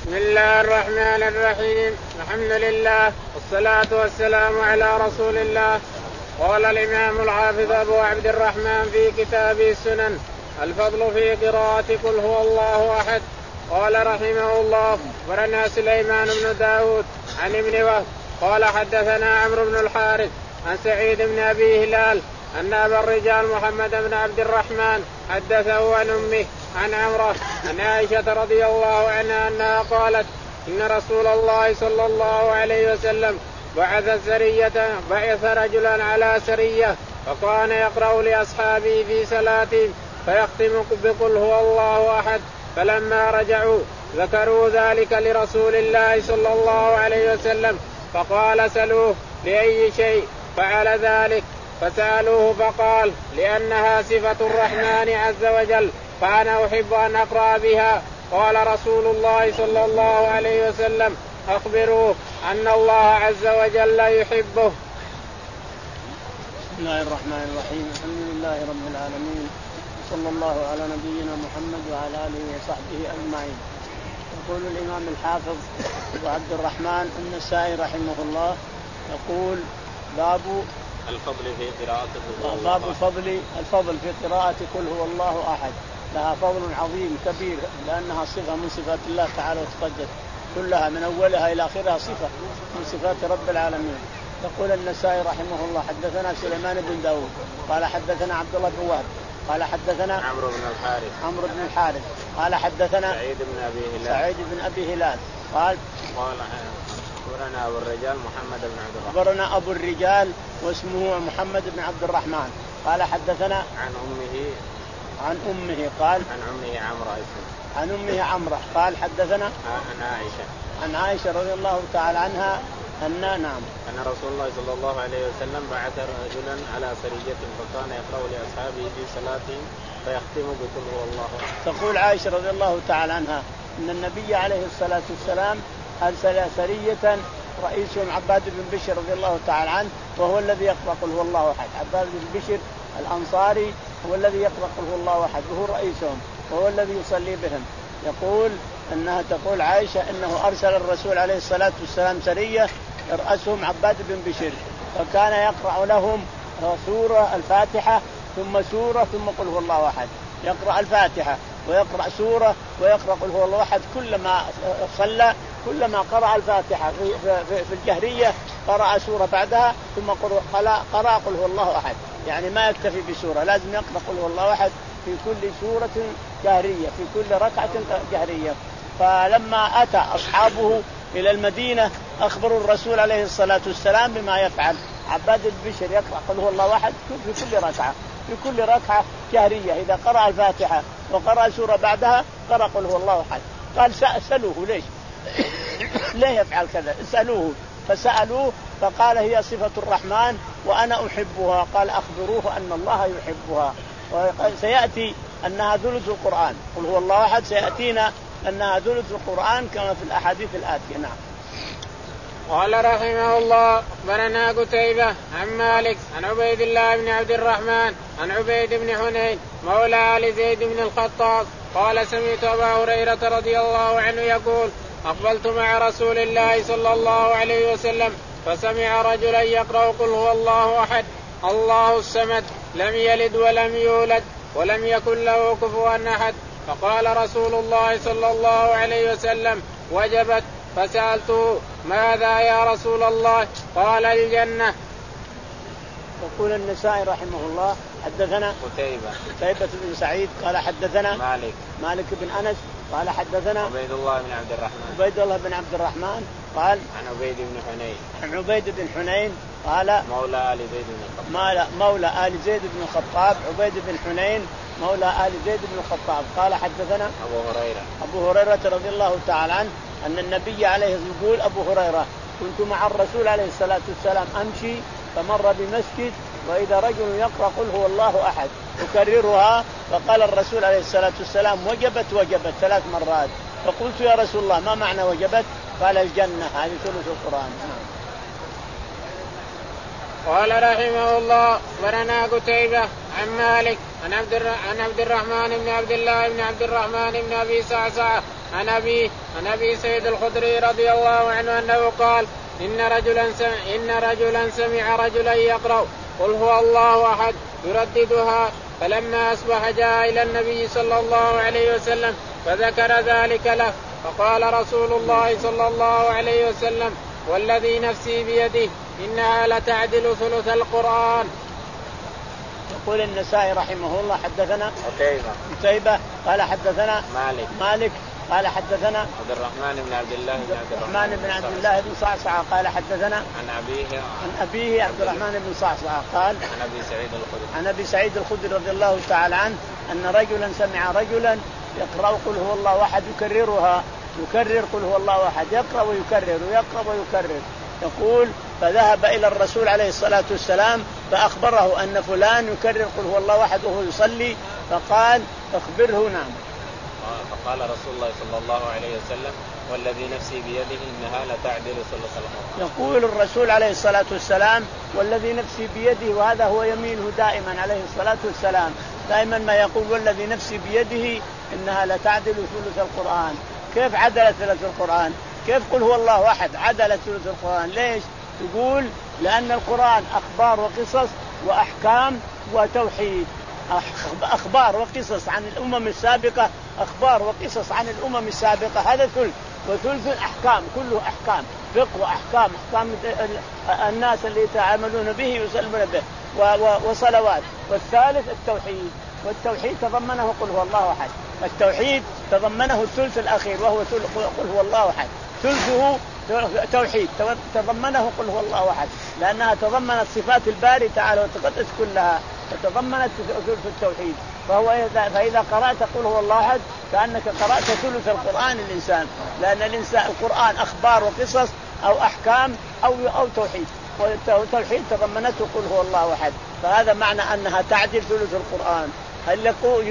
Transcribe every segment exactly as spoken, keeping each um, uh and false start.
بسم الله الرحمن الرحيم. الحمد لله والصلاة والسلام على رسول الله. قال الإمام الحافظ أبو عبد الرحمن في كتابه السنن الفضل في قراءة قل هو الله أحد. قال رحمه الله أخبرنا سليمان بن داود عن ابن وهب قال حدثنا عمرو بن الحارث عن سعيد بن أبي هلال أن أبا الرجال محمد بن عبد الرحمن حدثه عن أمه عن عمرو عن عائشة رضي الله عنها أنها قالت إن رسول الله صلى الله عليه وسلم بعث سرية بعث رجلا على سرية فكان يقرأ لأصحابه في صلاتهم فيختم بقل هو الله أحد. فلما رجعوا ذكروا ذلك لرسول الله صلى الله عليه وسلم فقال سلوه لأي شيء فعل ذلك فسألوه فقال لأنها صفة الرحمن عز وجل فأنا أحب أن أقرأ بها. قال رسول الله صلى الله عليه وسلم أخبروه أن الله عز وجل يحبه. بسم الله الرحمن الرحيم. الحمد لله رب العالمين صلى الله على نبينا محمد وعلى آله وصحبه أجمعين. يقول الإمام الحافظ أبو عبد الرحمن النسائي رحمه الله يقول باب الفضل في قراءة باب فضل الفضل في قراءة قل هو الله أحد. لها فضل عظيم كبير لأنها صفة من صفات الله تعالى وتقدس كلها من أولها إلى آخرها صفة من صفات رب العالمين. يقول النسائي رحمه الله حدثنا سليمان بن داود قال حدثنا عبد الله بن وهب قال حدثنا عمرو بن الحارث عمرو بن الحارث قال حدثنا سعيد بن أبي هلال سعيد بن أبي هلال قال قال أخبرنا أبو الرجال محمد بن عبد الرحمن أخبرنا أبو الرجال واسمه محمد بن عبد الرحمن قال حدثنا عن أمه عن أمه قال عن أمه عمرو عن أمه عمرو قال حدثنا عن عائشة عن عائشة رضي الله تعالى عنها أن نعم أن رسول الله صلى الله عليه وسلم بعث رجلا على سرية فكان يقرأ لأصحابه في صلاتهم فيختم بقل هو الله. تقول عائشة رضي الله تعالى عنها أن النبي عليه الصلاة والسلام أرسل سرية رئيسهم عباد بن بشر رضي الله تعالى عنه وهو الذي يقرأ قل هو الله أحد. عباد بن بشر الأنصاري هو الذي يقرأ قل هو الله أحد وهو رئيسهم وهو الذي يصلي بهم. يقول أنها تقول عائشة أنه أرسل الرسول عليه الصلاة والسلام سرية يرأسهم عباد بن بشر فكان يقرأ لهم سورة الفاتحة ثم سورة ثم قل هو الله أحد. يقرأ الفاتحة ويقرأ سورة ويقرأ قل هو الله أحد كلما صلى كلما قرأ الفاتحة في, في, في الجهرية قرأ سورة بعدها ثم قرأ قل هو الله أحد. يعني ما يكتفي بسورة لازم يقرأ قل هو الله أحد في كل سورة جهرية في كل ركعة جهرية. فلما أتى أصحابه إلى المدينة أخبروا الرسول عليه الصلاة والسلام بما يفعل. عباد البشر يقرأ قل هو الله أحد في كل ركعة في كل ركعة جهرية إذا قرأ الفاتحة وقرأ سورة بعدها قرأ قل هو الله أحد. قال سألوه ليش ليه يفعل كذا اسألوه فسألوه فقال هي صفة الرحمن وأنا أحبها. قال أخبروه أن الله يحبها وسيأتي أنها ثلث القرآن. قل هو الله أحد سيأتينا أنها ثلث القرآن كما في الأحاديث الآتية. نعم. قال رحمه الله أخبرنا قتيبة عن مالك عن عبيد الله بن عبد الرحمن عن عبيد بن حنين مولى آل زيد بن الخطاب قال سمعت أبا هريرة رضي الله عنه يقول أقبلت مع رسول الله صلى الله عليه وسلم فسمع رجلا يقرأ قل هو الله أحد الله الصمد لم يلد ولم يولد ولم يكن له كفوا أحد. فقال رسول الله صلى الله عليه وسلم وجبت. فسألته ماذا يا رسول الله؟ قال الجنة. يقول النسائي رحمه الله حدثنا قتيبة قتيبة بن سعيد قال حدثنا مالك مالك بن أنس قال حدثنا عبيد الله بن عبد الرحمن عبيد الله بن عبد الرحمن قال عن عبيد بن حنين عن عبيد بن حنين قال مولى آل زيد بن الخطاب مولى آل زيد بن الخطاب عبيد بن حنين مولى آل زيد بن الخطاب قال حدثنا أبو هريرة أبو هريرة رضي الله تعالى عنه أن النبي عليه يقول أبو هريرة كنت مع الرسول عليه الصلاة والسلام أمشي فمر بمسجد وإذا رجل يقرأ قل هو الله أحد يكررها فقال الرسول عليه الصلاة والسلام وجبت وجبت ثلاث مرات. فقلت يا رسول الله ما معنى وجبت؟ قال الجنة هذه ثلث القرآن. قال رحمه الله أخبرنا قتيبة عن مالك عن عبد عن عبد الرحمن بن عبد الله بن عبد الرحمن بن أبي صعصعة عن أبي عن أبي سعيد الخدري رضي الله عنه أنه قال إن رجلا سمع, إن رجلا سمع رجلا يقرأ قل هو الله أحد يرددها فلما أصبح جاء إلى النبي صلى الله عليه وسلم فذكر ذلك له فقال رسول الله صلى الله عليه وسلم والذي نفسي بيده إنها لتعدل ثلث القرآن. يقول النسائي رحمه الله حدثنا قتيبة قتيبة قال حدثنا مالك مالك قال حدثنا عبد الرحمن بن عبد الله بن عبد الرحمن بن عبد الله بن صعصعة قال حدثنا عن أبيه عن أبيه عبد الرحمن بن صعصعة قال عن أبي سعيد الخدري عن أبي سعيد الخدري رضي الله تعالى عنه أن رجلا سمع رجلا يقرأ قل هو الله أحد يكررها يكرر قل هو الله أحد يقرأ ويكرر ويقرأ ويكرر يقول فذهب إلى الرسول عليه الصلاة والسلام فأخبره أن فلان يكرر قل هو الله أحد وهو يصلي فقال أخبره. نعم. فقال رسول الله صلى الله عليه وسلم والذي نفسي بيده إنها لتعدل ثلث القرآن. يقول الرسول عليه الصلاة والسلام والذي نفسي بيده وهذا هو يمينه دائما عليه الصلاة والسلام دائما ما يقول والذي نفسي بيده إنها لتعدل ثلث القرآن. كيف عدلت ثلث القرآن؟ كيف قل هو الله أحد عدلت ثلث القرآن؟ ليش؟ يقول لأن القرآن أخبار وقصص وأحكام وتوحيد. أخبار وقصص عن الأمم السابقة أخبار وقصص عن الأمم السابقة هذا ثلث وثلث أحكام كله أحكام فقه وأحكام أحكام الناس اللي يتعاملون به يسلمون به وصلوات. والثالث التوحيد والتوحيد تضمنه قل هو الله أحد. التوحيد تضمنه الثلث الأخير وهو قل هو الله أحد ثلثه توحيد تضمنه قل هو الله أحد لأنها تضمنت صفات الباري تعالى وتقدس كلها فتضمنت ثلث التوحيد. فهو فإذا قرأت قل هو الله أحد كأنك قرأت ثلث القرآن الإنسان لأن الإنسان القرآن أخبار وقصص أو أحكام أو أو توحيد والتوحيد تضمنته قل هو الله أحد فهذا معنى أنها تعدل ثلث القرآن. هل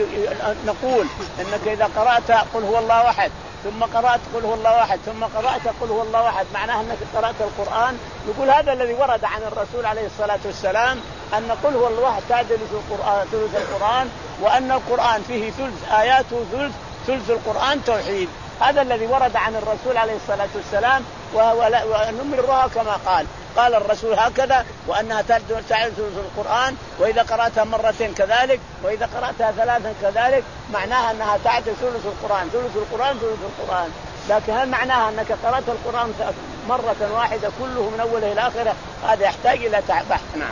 نقول أنك إذا قرأت قل هو الله أحد ثم قرأت قل هو الله أحد ثم قرأت قل هو الله أحد معناه أنك قرأت القرآن؟ نقول هذا الذي ورد عن الرسول عليه الصلاة والسلام أن قل هو الله أحد تعدل ثلث القرآن وأن القرآن فيه ثلث آياته ثلث ثلث القرآن توحيد. هذا الذي ورد عن الرسول عليه الصلاة والسلام ونمرها كما قال قال الرسول هكذا وأنها تعدل ثلث القرآن وإذا قرأتها مرتين كذلك وإذا قرأتها ثلاثا كذلك معناها أنها تعدل ثلث القرآن ثلث القرآن ثلث القرآن. لكن هل معناها أنك قرأت القرآن مرة واحدة كله من أوله إلى آخره؟ هذا يحتاج إلى بحث. نعم.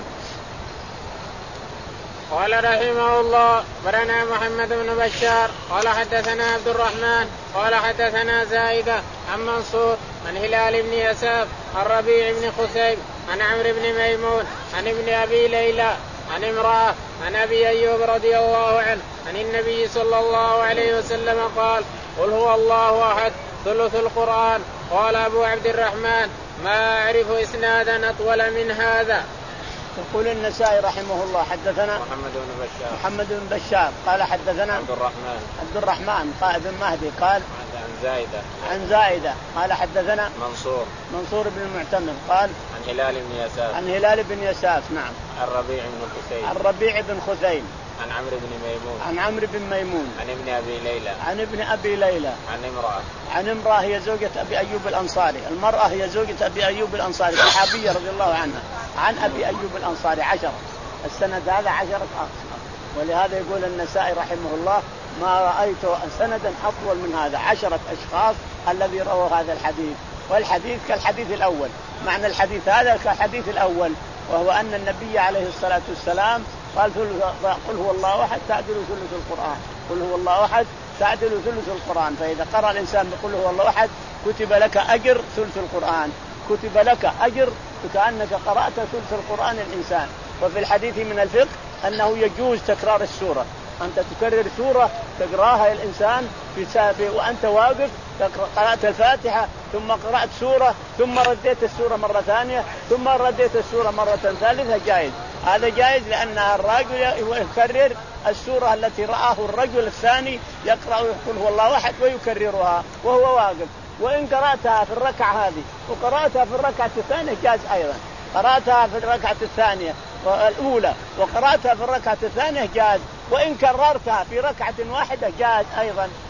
قال رحمه الله برنا محمد بن بشار قال حدثنا عبد الرحمن قال حدثنا زائدة عن منصور عن هلال بن يساف عن ربيع بن خثيم عن عمرو بن ميمون عن ابن أبي ليلى عن امرأة عن أبي أيوب رضي الله عنه عن النبي صلى الله عليه وسلم قال قل هو الله أحد ثلث القرآن. قال أبو عبد الرحمن ما أعرف إسنادا أطول من هذا. يقول النسائي رحمه الله حدثنا محمد بن بشار محمد بن بشار قال حدثنا عبد الرحمن عبد الرحمن قال بن مهدي قال عن زائدة عن زائدة قال حدثنا منصور منصور بن المعتمر قال عن هلال بن يساف عن هلال بن يساف. نعم. عن ربيع بن خثيم عن ربيع بن خثيم عن عمرو بن ميمون عن عمرو بن ميمون عن ابن أبي ليلى عن ابن أبي ليلى عن امرأة عن امرأة هي زوجة أبي أيوب الأنصاري. المرأة هي زوجة أبي أيوب الأنصاري صحابية رضي الله عنها عن أبي أيوب الأنصاري عشرة. السند هذا عشرة أقسام ولهذا يقول النسائي رحمه الله ما رأيت سندا أطول من هذا عشرة أشخاص الذي رووا هذا الحديث والحديث كالحديث الأول. معنى الحديث هذا كالحديث الأول وهو أن النبي عليه الصلاة والسلام قال قل هو الله أحد تعدل ثلث القرآن قل هو الله أحد تعدل ثلث القرآن. فإذا قرأ الإنسان بقول هو الله أحد كتب لك أجر ثلث القرآن كتب لك أجر كأنك قرأت ثلث القرآن الإنسان. وفي الحديث من الفقه أنه يجوز تكرار السورة أنت تكرر سورة تقرأها الإنسان في سابق وأنت واقف قرأت الفاتحة ثم قرأت سورة ثم رديت السورة مرة ثانية ثم رديت السورة مرة ثالثة جائز. هذا جائز لأن الرجل يكرر السورة التي رآه الرجل الثاني يقرأ يقول هو الله أحد ويكررها وهو واقف. وإن قرأتها في الركعة هذه وقرأتها في الركعة الثانية جاز أيضا. قرأتها في الركعة الثانية الأولى وقرأتها في الركعة الثانية جاز. وإن كررتها في ركعة واحدة جاز أيضا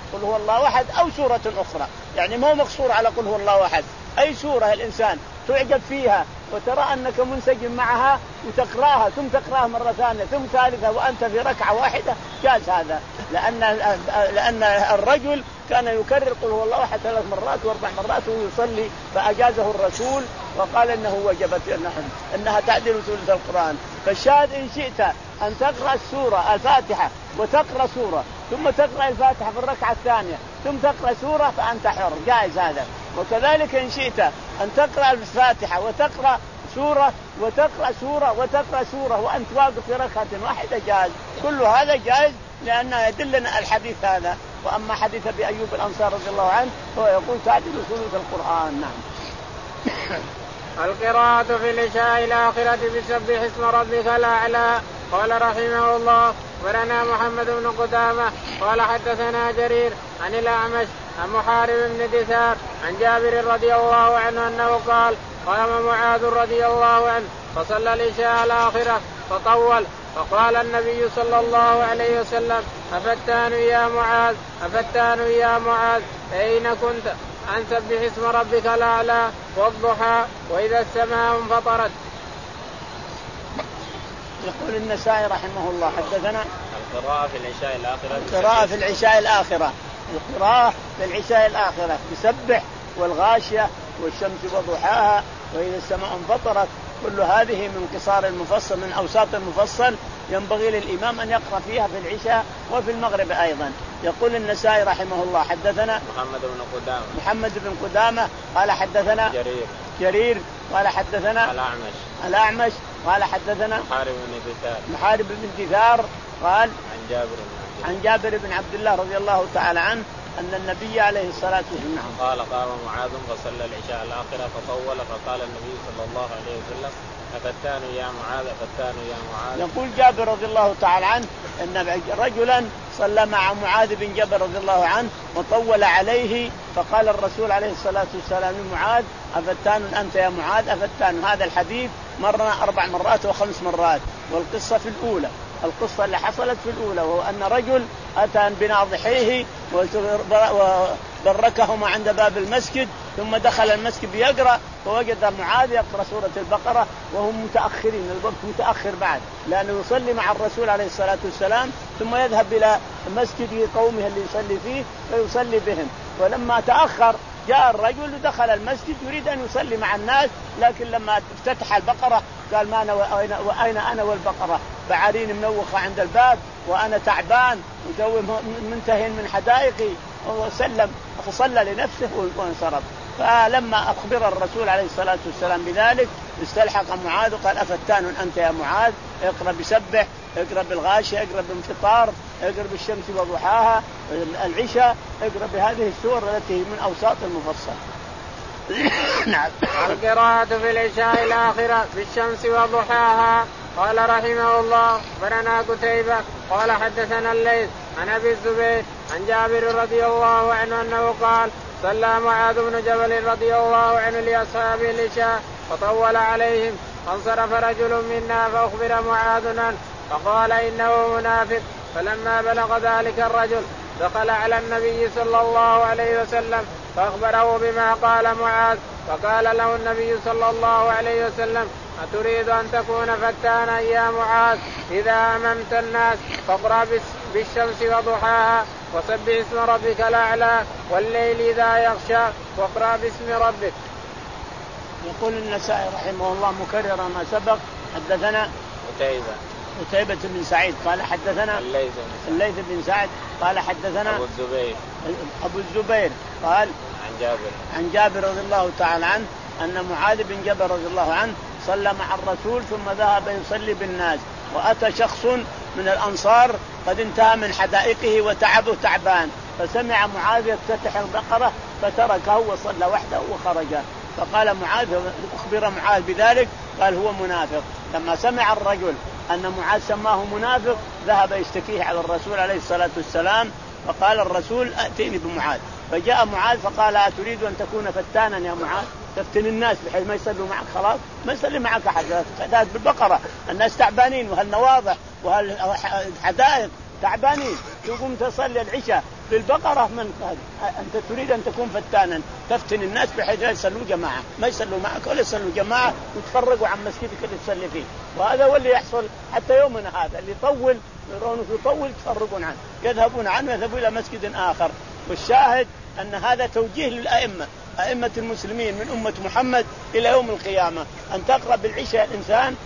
قل هو الله أحد أو سورة أخرى، يعني مو مقصور على قل هو الله أحد، أي سورة الإنسان تعجب فيها وترى أنك منسجم معها وتقرأها ثم تقرأها مرة ثانية ثم ثالثة وأنت في ركعة واحدة جاز هذا، لأن لأن الرجل كان يكرر قل هو الله أحد ثلاث مرات وأربع مرات ويصلي فأجازه الرسول وقال إنه وجبت إنها تعدل ثلث القرآن. فالشاهد إن شئت أن تقرأ السورة الفاتحة وتقرأ سورة ثم تقرأ الفاتحة في الركعة الثانية ثم تقرأ سورة فأنت حر، جائز هذا. وكذلك إن شئت أن تقرأ الفاتحة وتقرأ سورة وتقرأ سورة وتقرأ سورة وأنت واقف في ركعة واحدة جائز، كل هذا جائز لأن يدلنا الحديث هذا. وأما حديث أبي أيوب الأنصاري رضي الله عنه هو يقول تعدل ثلث القرآن. نعم. القراءة في العشاء الآخرة بسبح اسم ربك الأعلى. قال رحمه الله ورنا محمد بن قدامة قال حدثنا جرير عن الأعمش عن محارب بن دثار عن جابر رضي الله عنه أنه قال قام معاذ رضي الله عنه فصلى العشاء الآخرة فطول فقال النبي صلى الله عليه وسلم أفتان يا معاذ أفتان يا معاذ أين كنت عن سبح اسم ربك الأعلى والضحى وإذا السماء انفطرت. يقول النسائي رحمه الله حدثنا القراءة في العشاء الآخرة القراءة في العشاء الآخرة القراءة في العشاء الآخرة بسبح والغاشية والشمس وضحاها وإذا السماء انفطرت، كل هذه من قصار المفصل من أوساط المفصل ينبغي للإمام أن يقرأ فيها في العشاء وفي المغرب أيضا. يقول النسائي رحمه الله حدثنا محمد بن قدامة محمد بن قدامة قال حدثنا جرير جرير قال حدثنا الأعمش الأعمش قال حدثنا محارب بن دثار محارب بن دثار قال عن جابر عن جابر بن عبد الله رضي الله تعالى عنه أن النبي عليه الصلاة والسلام قال قام معاذ فصلى العشاء الآخرة فطول فقال النبي صلى الله عليه وسلم أفتان يا معاذ أفتان يا معاذ. يقول جابر رضي الله تعالى عنه أن رجلا صلى مع معاذ بن جبل رضي الله عنه وطول عليه فقال الرسول عليه الصلاة والسلام لمعاذ أفتان أنت يا معاذ أفتان. هذا الحديث مرنا أربع مرات وخمس مرات. والقصة في الأولى القصة اللي حصلت في الأولى وهو أن رجل أتى بناضحيه وبركهما عند باب المسجد ثم دخل المسجد يقرأ فوجد معاذ يقرأ سورة البقرة وهم متأخرين، الوقت متأخر بعد لأنه يصلي مع الرسول عليه الصلاة والسلام ثم يذهب إلى مسجد قومه اللي يصلي فيه فيصلي بهم. ولما تأخر جاء الرجل ودخل المسجد يريد أن يصلي مع الناس، لكن لما افتتح البقرة قال ما أنا وأين أنا والبقرة بعارين منوخة عند الباب وأنا تعبان منتهي من حدائقي وسلم فصلى لنفسه وانصرف. فلما أخبر الرسول عليه الصلاة والسلام بذلك استلحق معاذ وقال أفتان أنت يا معاذ اقرأ بسبح اقرأ بالغاشية اقرأ بانفطار اقرأ بالشمس وضحاها العشاء اقرأ بهذه السور التي من أوساط المفصل. نعم. القراءة في العشاء الآخرة بالشمس وضحاها. قال رحمه الله برنا قتيبة قال حدثنا الليث عن أبي الزبير عن جابر رضي الله عنه أنه قال صلى معاذ بن جبل رضي الله عنه لأصحابه العشاء فطول عليهم فانصرف رجل منا فأخبر معاذ عنه فقال إنه منافق. فلما بلغ ذلك الرجل دخل على النبي صلى الله عليه وسلم فأخبره بما قال معاذ فقال له النبي صلى الله عليه وسلم أتريد أن تكون فتانا يا معاذ إذا أممت الناس فاقرأ بالشمس وضحاها وسبح اسم ربك الأعلى والليل إذا يغشى واقرأ باسم ربك. يقول النسائي رحمه الله مكرر ما سبق حدثنا قتيبة قتيبة بن سعيد قال حدثنا الليث الليث بن سعد قال حدثنا أبو الزبير أبو الزبير قال عن جابر عن جابر رضي الله تعالى عنه أن معاذ بن جبل رضي الله عنه صلى مع الرسول ثم ذهب يصلي بالناس وأتى شخص من الأنصار قد انتهى من حدائقه وتعبه تعبان فسمع معاذ يفتتح البقرة فتركه وصلى وحده وخرج. فقال معاذ أخبر معاذ بذلك قال هو منافق. لما سمع الرجل أن معاذ سماه منافق ذهب يشتكيه على الرسول عليه الصلاة والسلام فقال الرسول أتيني بمعاذ. فجاء معاذ فقال أتريد أن تكون فتانا يا معاذ تفتن الناس بحيث ما يصلوا معك خلاص ما يصلي معك أحد تعداد بالبقرة الناس تعبانين وهالنواضح وهالحدائق تعبانين تقوم تصلي العشاء بالبقرة من أنت تريد أن تكون فتانا تفتن الناس بحيث لا يصلوا جماعة، ما يصلوا معك ولا يصلوا جماعة وتفرقوا عن مسجدك اللي تصلي فيه. وهذا هو اللي يحصل حتى يومنا هذا، اللي يطول يرونه يطول يتفرقون عنه، يذهبون عنه يذهبون إلى مسجد آخر. والشاهد أن هذا توجيه للأئمة، أئمة المسلمين من أمة محمد إلى يوم القيامة، أن تقرأ بالعشاء الإنسان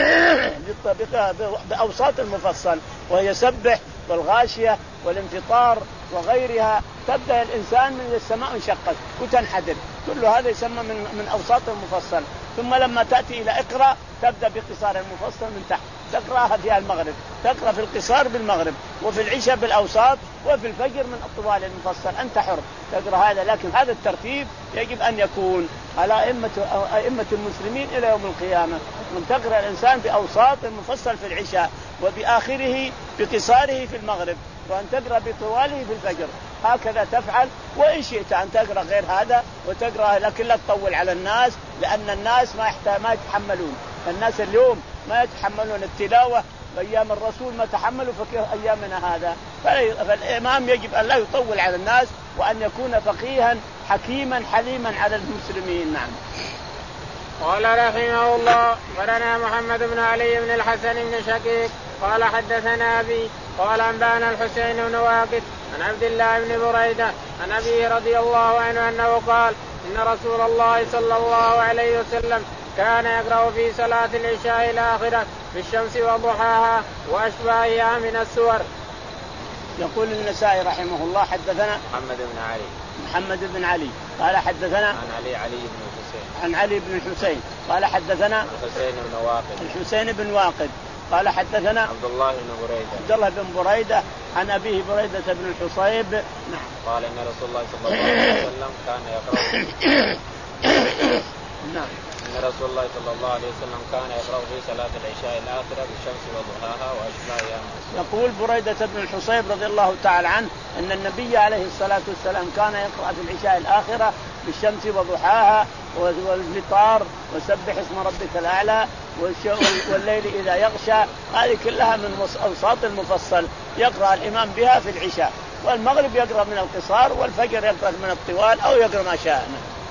بأوساط المفصل، وهي سبح والغاشية والانفطار وغيرها. تبدأ الإنسان من السماء انشقت وتنحدر، كل هذا يسمى من من أوساط المفصل. ثم لما تأتي إلى اقرأ تبدأ بقصار المفصل من تحت، تقرأها في المغرب، تقرأ في القصار بالمغرب، وفي العشاء بالأوساط، وفي الفجر من الطوال المفصل. أنت حر تقرأ هذا، لكن هذا الترتيب يجب أن يكون على أئمة أئمة المسلمين إلى يوم القيامة، من تقرأ الإنسان بأوساط المفصل في العشاء، وبآخره بقصاره في المغرب، وأن تقرأ بطواله في الفجر. هكذا تفعل. وإن شئت أن تقرأ غير هذا وتقرأ، لكن لا تطول على الناس، لأن الناس ما ما يتحملون. الناس اليوم ما يتحملون التلاوة، أيام الرسول ما تحملوا فكيف أيامنا هذا. فالإمام يجب أن لا يطول على الناس، وأن يكون فقيها حكيما حليما على المسلمين. نعم. قال رحمه الله: ورنا محمد بن علي بن الحسن بن شقيق قال حدثنا أبي قال أنبانا الحسين بن واقد عن عبد الله بن بريدة عن أبيه رضي الله عنه أنه قال: إن رسول الله صلى الله عليه وسلم كان يقرأ في صلاة العشاء الآخرة بالشمس وضحاها وأشباهها من السور. يقول النسائي رحمه الله: حدثنا محمد بن علي محمد بن علي قال حدثنا عن علي علي بن الحسين عن علي بن الحسين قال حدثنا الحسين بن واقد الحسين بن واقد قال حدثنا عبد الله بن بريدة عبد الله بن بريدة عن أبيه بريدة بن الحصيب. نعم. قال إن رسول الله صلى الله عليه وسلم كان يقرأ نعم إن رسول الله صلى الله عليه وسلم كان يقرأ في صلاة العشاء الآخرة بالشمس وضحاها وأشباهها. يقول بريدة بن الحصيب رضي الله تعالى عنه أن النبي عليه الصلاة والسلام كان يقرأ في العشاء الآخرة بالشمس وضحاها والفطار وسبح اسم ربك الأعلى والليل إذا يغشى. هذه كلها من أوساط المفصل يقرأ الإمام بها في العشاء، والمغرب يقرأ من القصار، والفجر يقرأ من الطوال أو يقرأ ما شاء.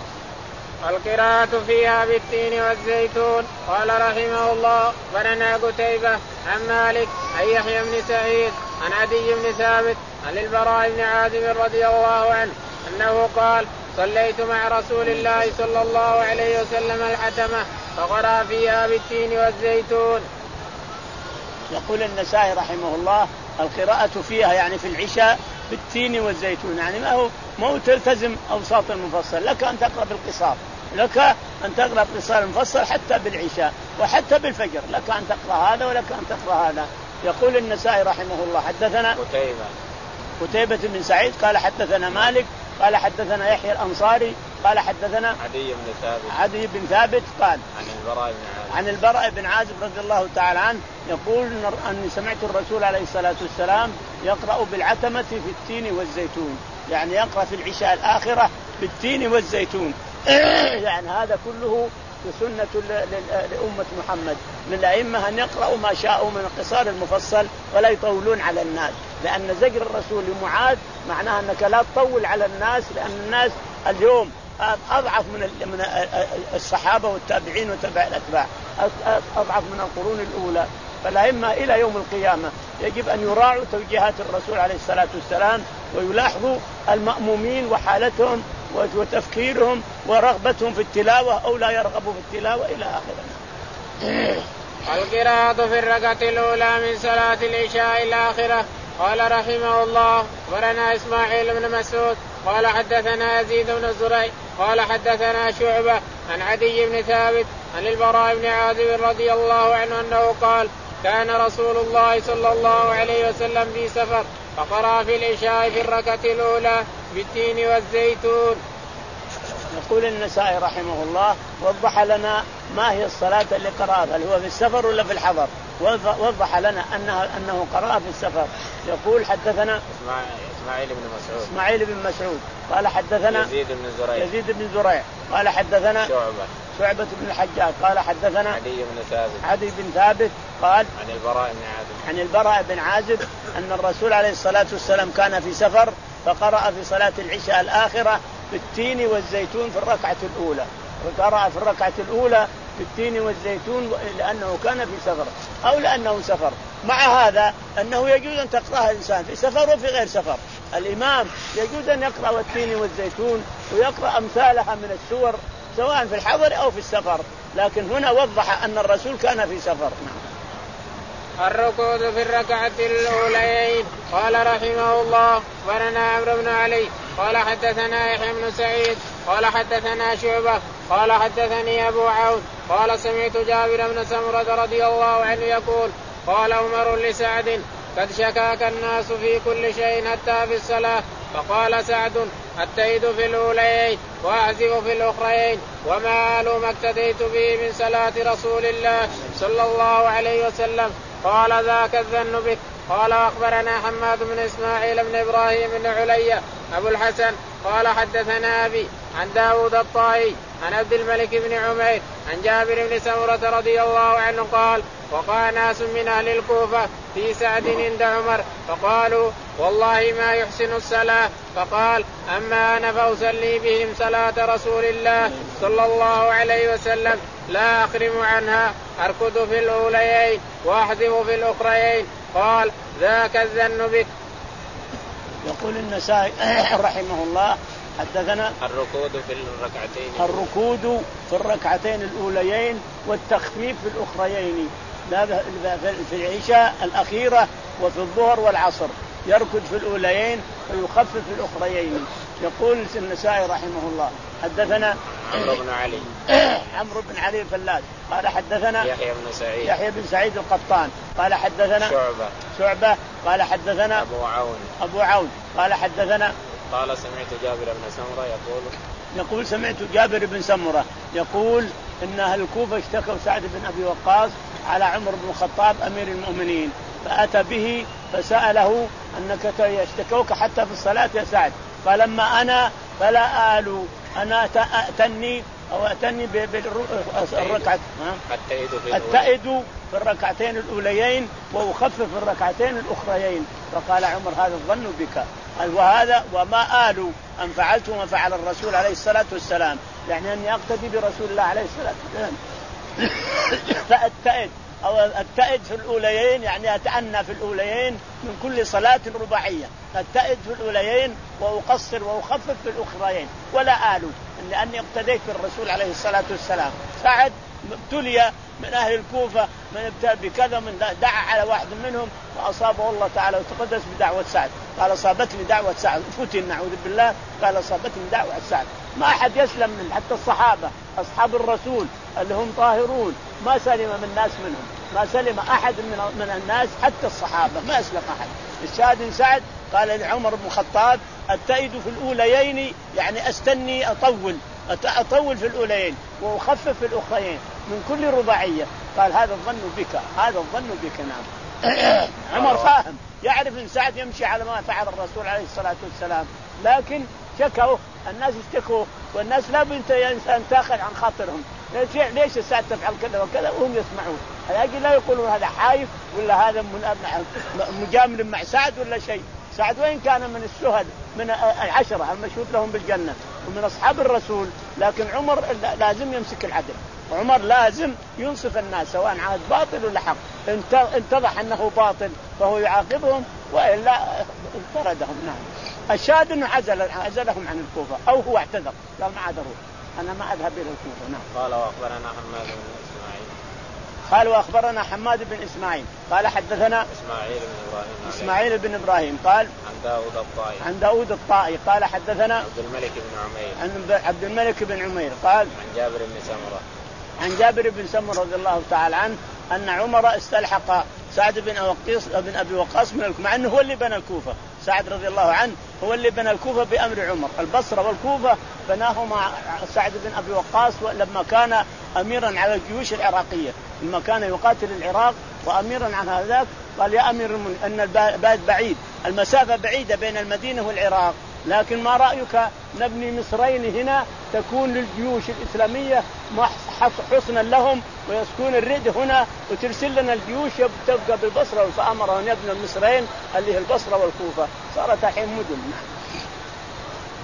القراءة فيها بالتين والزيتون. قال رحمه الله: ورنا قتيبة عن مالك عن يحيى بن سعيد عن عدي بن ثابت عن البراء بن عازب رضي الله عنه أنه قال: صليت مع رسول الله صلى الله عليه وسلم الحتمة فقرأ فيها بالتين والزيتون. يقول النسائي رحمه الله: القراءة فيها يعني في العشاء بالتين والزيتون، يعني ما هو مو تلتزم أوساط المفصل، لك أن تقرأ بالقصار، لك أن تقرأ قصار المفصل حتى بالعشاء وحتى بالفجر، لك أن تقرأ هذا ولك أن تقرأ هذا. يقول النسائي رحمه الله: حدثنا قتيبة قتيبة بن سعيد قال حدثنا مالك قال حدثنا يحيى الأنصاري قال حدثنا عدي بن ثابت عدي بن ثابت قال عن البراء بن عازب عن البراء بن عازب رضي الله تعالى عنه يقول أني سمعت الرسول عليه الصلاة والسلام يقرأ بالعتمة في التين والزيتون، يعني يقرأ في العشاء الآخرة بالتين والزيتون. يعني هذا كله سنة لأمة محمد للأئمة أن يقرأوا ما شاءوا من القصار المفصل ولا يطولون على الناس، لأن زجر الرسول لمعاذ معناها أنك لا تطول على الناس، لأن الناس اليوم أضعف من الصحابة والتابعين وتبع الأتباع، أضعف من القرون الأولى. فالأئمة إلى يوم القيامة يجب أن يراعوا توجيهات الرسول عليه الصلاة والسلام، ويلاحظوا المأمومين وحالتهم وتفكيرهم ورغبتهم في التلاوة أو لا يرغبوا في التلاوة إلى آخره. القراءة في الركعة الأولى من صلاة العشاء الآخرة. قال رحمه الله: ورنا إسماعيل بن مسعود قال حدثنا يزيد بن زريع قال حدثنا شعبة عن عدي بن ثابت عن البراء بن عازب رضي الله عنه أنه قال: كان رسول الله صلى الله عليه وسلم في سفر فقرأ في العشاء في الركعة الأولى بالتين والزيتون. يقول النسائي رحمه الله: وضح لنا ما هي الصلاة اللي قرأها، هل هو في السفر ولا في الحضر؟ وضح لنا أنه, أنه قرأ في السفر. يقول: حدثنا إسماعيل بن مسعود إسماعيل بن مسعود قال حدثنا يزيد بن زريع يزيد بن زريع قال حدثنا شعبة شعبة بن الحجاج قال حدثنا عدي بن ثابت عدي بن ثابت قال عن البراء بن عازب عن البراء بن عازب أن الرسول عليه الصلاة والسلام كان في سفر فقرأ في صلاة العشاء الآخرة بالتين والزيتون في الركعة الأولى، وقرأ في الركعة الأولى بالتين والزيتون لأنه كان في سفر أو لأنه سفر. مع هذا أنه يجوز أن تقرأها الإنسان في سفر وفي غير سفر. الإمام يجوز أن يقرأ والتين والزيتون ويقرأ أمثالها من السور سواء في الحضر أو في السفر، لكن هنا وضح أن الرسول كان في سفر. الركوع في الركعة الأولين. قال رحمه الله أخبرنا عمرو بن علي قال حدثنا يحيى بن سعيد قال حدثنا شعبة قال حدثني أبو عون قال سمعت جابر بن سمرة رضي الله عنه يقول قال عمر لسعد قد شكاك الناس في كل شيء حتى في الصلاة، فقال سعد أتيت في الأولين وأعزف في الأخرين وما آل ما اقتديت به من صلاة رسول الله صلى الله عليه وسلم. قال ذاك الظن بك. قال أخبرنا حماد بن إسماعيل بن إبراهيم بن علي أبو الحسن قال حدثنا أبي عن داود الطائي عن عبد الملك بن عمير عن جابر بن سمرة رضي الله عنه قال وقع ناس من أهل الكوفة في سعد عند عمر فقالوا والله ما يحسن الصلاة، فقال أما أنا فأصلي بهم صلاة رسول الله صلى الله عليه وسلم لا أخرم عنها أركض في الأوليين وأحذف في الأخرين. قال ذاك الظن بك. يقول النسائي رحمه الله حدثنا الركود في الركعتين الركود في الركعتين الأوليين والتخفيف في الأخريين في العشاء الأخيرة وفي الظهر والعصر، يركض في الأوليين ويخفف في الأخريين. يقول النسائي رحمه الله حدثنا عمرو بن علي عمرو بن علي الفلاس قال حدثنا يحيى بن سعيد يحيى بن سعيد القطان قال حدثنا شعبة شعبة قال حدثنا أبو عون أبو عون قال حدثنا قال سمعت جابر بن سمرة يقول يقول سمعت جابر بن سمرة يقول إن أهل الكوفة اشتكوا سعد بن أبي وقاص على عمر بن الخطاب أمير المؤمنين، فأتى به فسأله أنك يشتكوك حتى في الصلاة يا سعد؟ فلما أنا فلا آل أنا أتني أو أتني بالركعة أتأد في الركعتين الأوليين وأخفف في الركعتين الأخريين. فقال عمر هذا الظن بك، وهذا وما آل أن فعلت ما فعل الرسول عليه الصلاة والسلام، يعني أني أقتدي برسول الله عليه الصلاة والسلام فأتأد أو أتأد في الأوليين يعني أتأنى في الأوليين من كل صلاة رباعية، أتأد في الأوليين وأقصر وأخفف في الأخرين ولا آل، لأني اقتديت بالرسول عليه الصلاة والسلام. سعد ابتلي من أهل الكوفة من ابتلى بكذا من دعا على واحد منهم فأصابه الله تعالى وتقدس بدعوة سعد، قال أصابتني دعوة سعد فتن نعوذ بالله، قال أصابتني دعوة سعد. ما أحد يسلم من حتى الصحابة أصحاب الرسول اللي هم طاهرون ما سلم من الناس منهم، ما سلم أحد من من الناس حتى الصحابة ما أسلم أحد. الشاهد سعد قال لعمر بن الخطاب أتأيد في الأوليين يعني أستني أطول أطول في الأوليين وأخفف في الأخرين من كل رباعية. قال هذا الظن بك، هذا الظن بك. نعم عمر فاهم يعرف إن سعد يمشي على ما فعل الرسول عليه الصلاة والسلام، لكن شكوا الناس اشتكوا والناس لا بد إنسان تاخذ عن خاطرهم، ليش ليش سعد تفعل كذا وكذا وهم يسمعون، هذا لا يقولون هذا حايف ولا هذا مجامل مع سعد ولا شيء. سعد وين كان من الشهد من العشرة المشهود لهم بالجنة ومن أصحاب الرسول، لكن عمر لازم يمسك العدل، عمر لازم ينصف الناس سواء عاد باطل ولا حق، انتضح أنه باطل فهو يعاقبهم وإلا انطردهم. نعم الشاهد أنه عزل عزلهم عن الكوفة أو هو اعتذر قال ما عاد أروح أنا ما أذهب إلى الكوفة. نعم. قال وأخبرنا حماد بن إسماعيل قال وأخبرنا حماد بن إسماعيل قال حدثنا إسماعيل بن إبراهيم إسماعيل بن إبراهيم قال عن داود الطائي عن داود الطائي قال حدثنا عبد الملك بن عمير عن عبد الملك بن عمير قال عن جابر بن سمرة عن جابر بن سمرة رضي الله تعالى عنه أن عمر استلحق سعد بن وقيص بن أبي وقاص من الكوفة، مع أنه هو اللي بنى الكوفة، سعد رضي الله عنه هو اللي بنى الكوفة بأمر عمر، البصرة والكوفة بناهما سعد بن أبي وقاص لما كان أميرا على الجيوش العراقية، لما كان يقاتل العراق وأميرا عن هذاك قال يا أمير المؤمنين أن البلد بعيد، المسافة بعيدة بين المدينة والعراق، لكن ما رأيك نبني مصرين هنا تكون للجيوش الإسلامية حصنا لهم ويسكون الرد هنا وترسل لنا الجيوش تبقى بالبصرة، فأمر أن يبنى المصرين اللي هي البصرة والكوفة، صارت الحين مدن.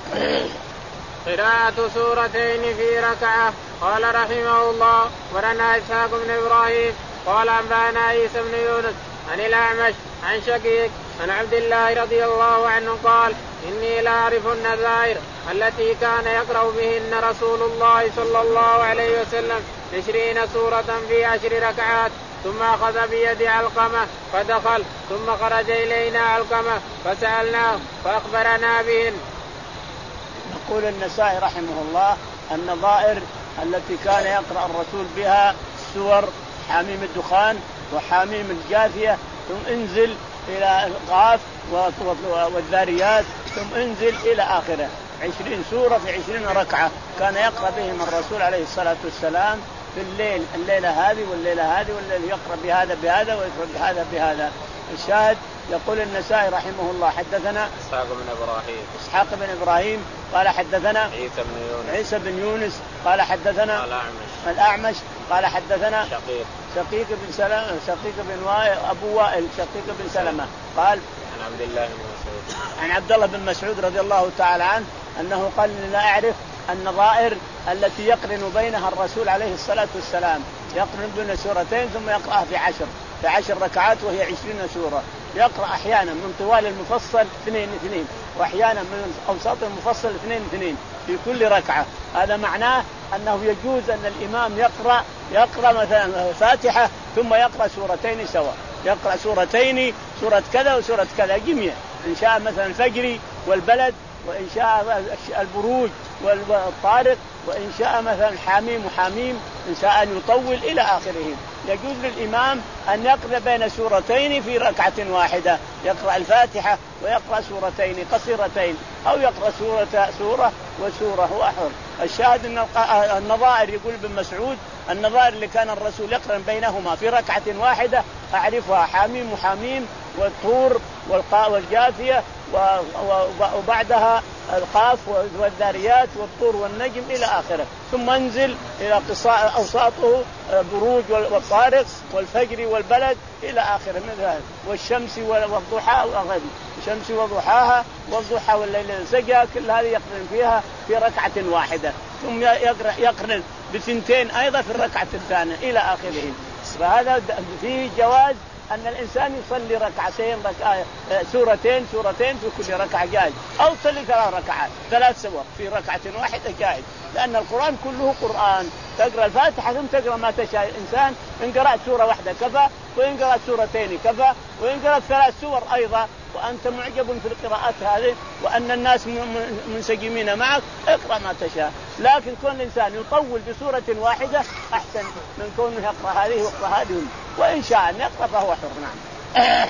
قراءة سورتين في ركعة. قال رحمه الله ورنا إسحاق بن إبراهيم قال أنبأنا عيسى بن يونس عن الأعمش عن شقيق عن عبد الله رضي الله عنه قال إني لأعرف النذائر التي كان يقرأ بهن رسول الله صلى الله عليه وسلم عشرين سورة في عشر ركعات. ثم أخذ بيد علقمة فدخل ثم خرج إلينا علقمة فسألناه فأخبرنا بهن. يقول النسائي رحمه الله النظائر التي كان يقرأ الرسول بها سور حميم الدخان وحميم الجاثية ثم انزل إلى القاف والذاريات ثم انزل إلى آخره عشرين سورة في عشرين ركعة كان يقرأ بهم الرسول عليه الصلاة والسلام في الليل الليلة هذه والليلة هذه والليل يقرأ بهذا بهذا ويقرأ بهذا بهذا. الشاهد يقول النسائي رحمه الله حدثنا إسحاق بن إبراهيم إسحاق بن إبراهيم قال حدثنا عيسى بن يونس عيسى بن يونس قال حدثنا الأعمش الأعمش قال حدثنا شقيق شقيق بن سلمة شقيق بن وائل أبو وائل شقيق بن سلمة قال عن عبد الله بن مسعود عن عبد الله بن مسعود رضي الله تعالى عنه أنه قال لا أعرف النظائر التي يقرن بينها الرسول عليه الصلاة والسلام يقرن بين سورتين ثم يقرأها في عشر في عشر ركعات وهي عشرين سورة. يقرأ أحيانا من طوال المفصل اثنين اثنين وأحيانا من أوساط المفصل اثنين اثنين في كل ركعة. هذا معناه أنه يجوز أن الإمام يقرأ يقرأ مثلا فاتحة ثم يقرأ سورتين سوا يقرأ سورتين سورة كذا وسورة كذا جميع إن شاء مثلا الفجر والبلد وإن شاء البروج والطارق وإن شاء مثلا حاميم وحاميم إن شاء أن يطول إلى آخره. يجوز للإمام أن يقرأ بين سورتين في ركعة واحدة يقرأ الفاتحة ويقرأ سورتين قصيرتين أو يقرأ سورة سورة وسورة هو حر. الشاهد أن النظائر يقول ابن مسعود النظائر اللي كان الرسول يقرأ بينهما في ركعة واحدة أعرفها حاميم وحاميم والطور والجاثية وبعدها القاف والذاريات والطور والنجم إلى آخره. ثم انزل إلى أوساطه بروج والطارق والفجر والبلد إلى آخره من ذلك والشمس والضحى والغد الشمس وضحاها والضحى والليل إذا سجى كل هذه يقرن فيها في ركعة واحدة ثم يقرن بثنتين أيضا في الركعة الثانية إلى آخره. فهذا فيه جواز أن الإنسان يصلي ركعتين ركعة سورتين سورتين في كل ركعة جائز أو تصلي ثلاث ركعات ثلاث سور في ركعة واحدة جائز لأن القرآن كله قرآن. تقرأ الفاتحة ثم تقرأ ما تشاء الإنسان إن قرأت سورة واحدة كفى وإن قرأت سورتين كفى وإن قرأت ثلاث سور أيضا وأنت معجب في القراءات هذه وأن الناس منسجمين معك اقرأ ما تشاء. لكن كون الإنسان يطول بسورة واحدة أحسن من كونه يقرأ هذه ويقرأ هذه وإن شاء أن يقرأ فهو حر. نعم.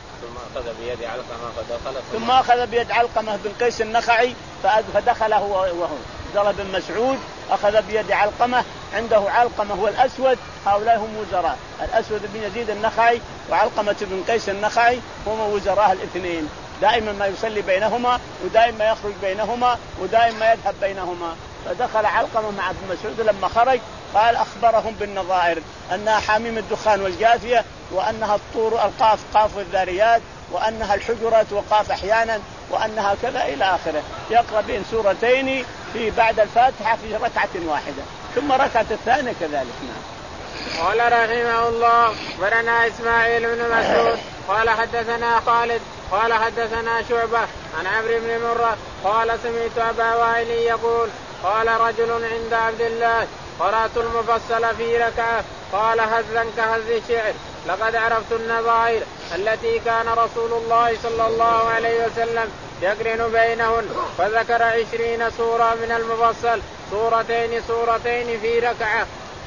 ثم أخذ بيد علقمة فدخل ثم أخذ بيد علقمة بن قيس النخعي فدخل هو وهو عبد الله بن مسعود أخذ بيد علقمة عنده علقمة هو الأسود هؤلاء هم وزراء الأسود بن يزيد النخعي وعلقمة بن قيس النخعي هم وزراء الاثنين دائما ما يصلي بينهما ودائما يخرج بينهما ودائما يذهب بينهما. فدخل علقمة مع ابن مسعود لما خرج قال أخبرهم بالنظائر أنها حميم الدخان والجاثية وأنها الطور القاف قاف والذاريات وأنها الحجرات وقاف أحيانا وأنها كذا إلى آخره. يقرأ بين سورتين في بعد الفاتحة في ركعة واحدة ثم ركعة الثانية كذلك. نعم. قال رحمه الله ورنا إسماعيل بن مسعود قال حدثنا خالد قال حدثنا شعبة عن عمرو بن مرة قال سمعت أبا وائل يقول قال رجل عند عبد الله قرأت المفصل في ركعة قال هزا كهز الشعر لقد عرفت النظائر التي كان رسول الله صلى الله عليه وسلم يقرن بينهن فذكر عشرين سورة من المفصل سورتين سورتين في ركعة.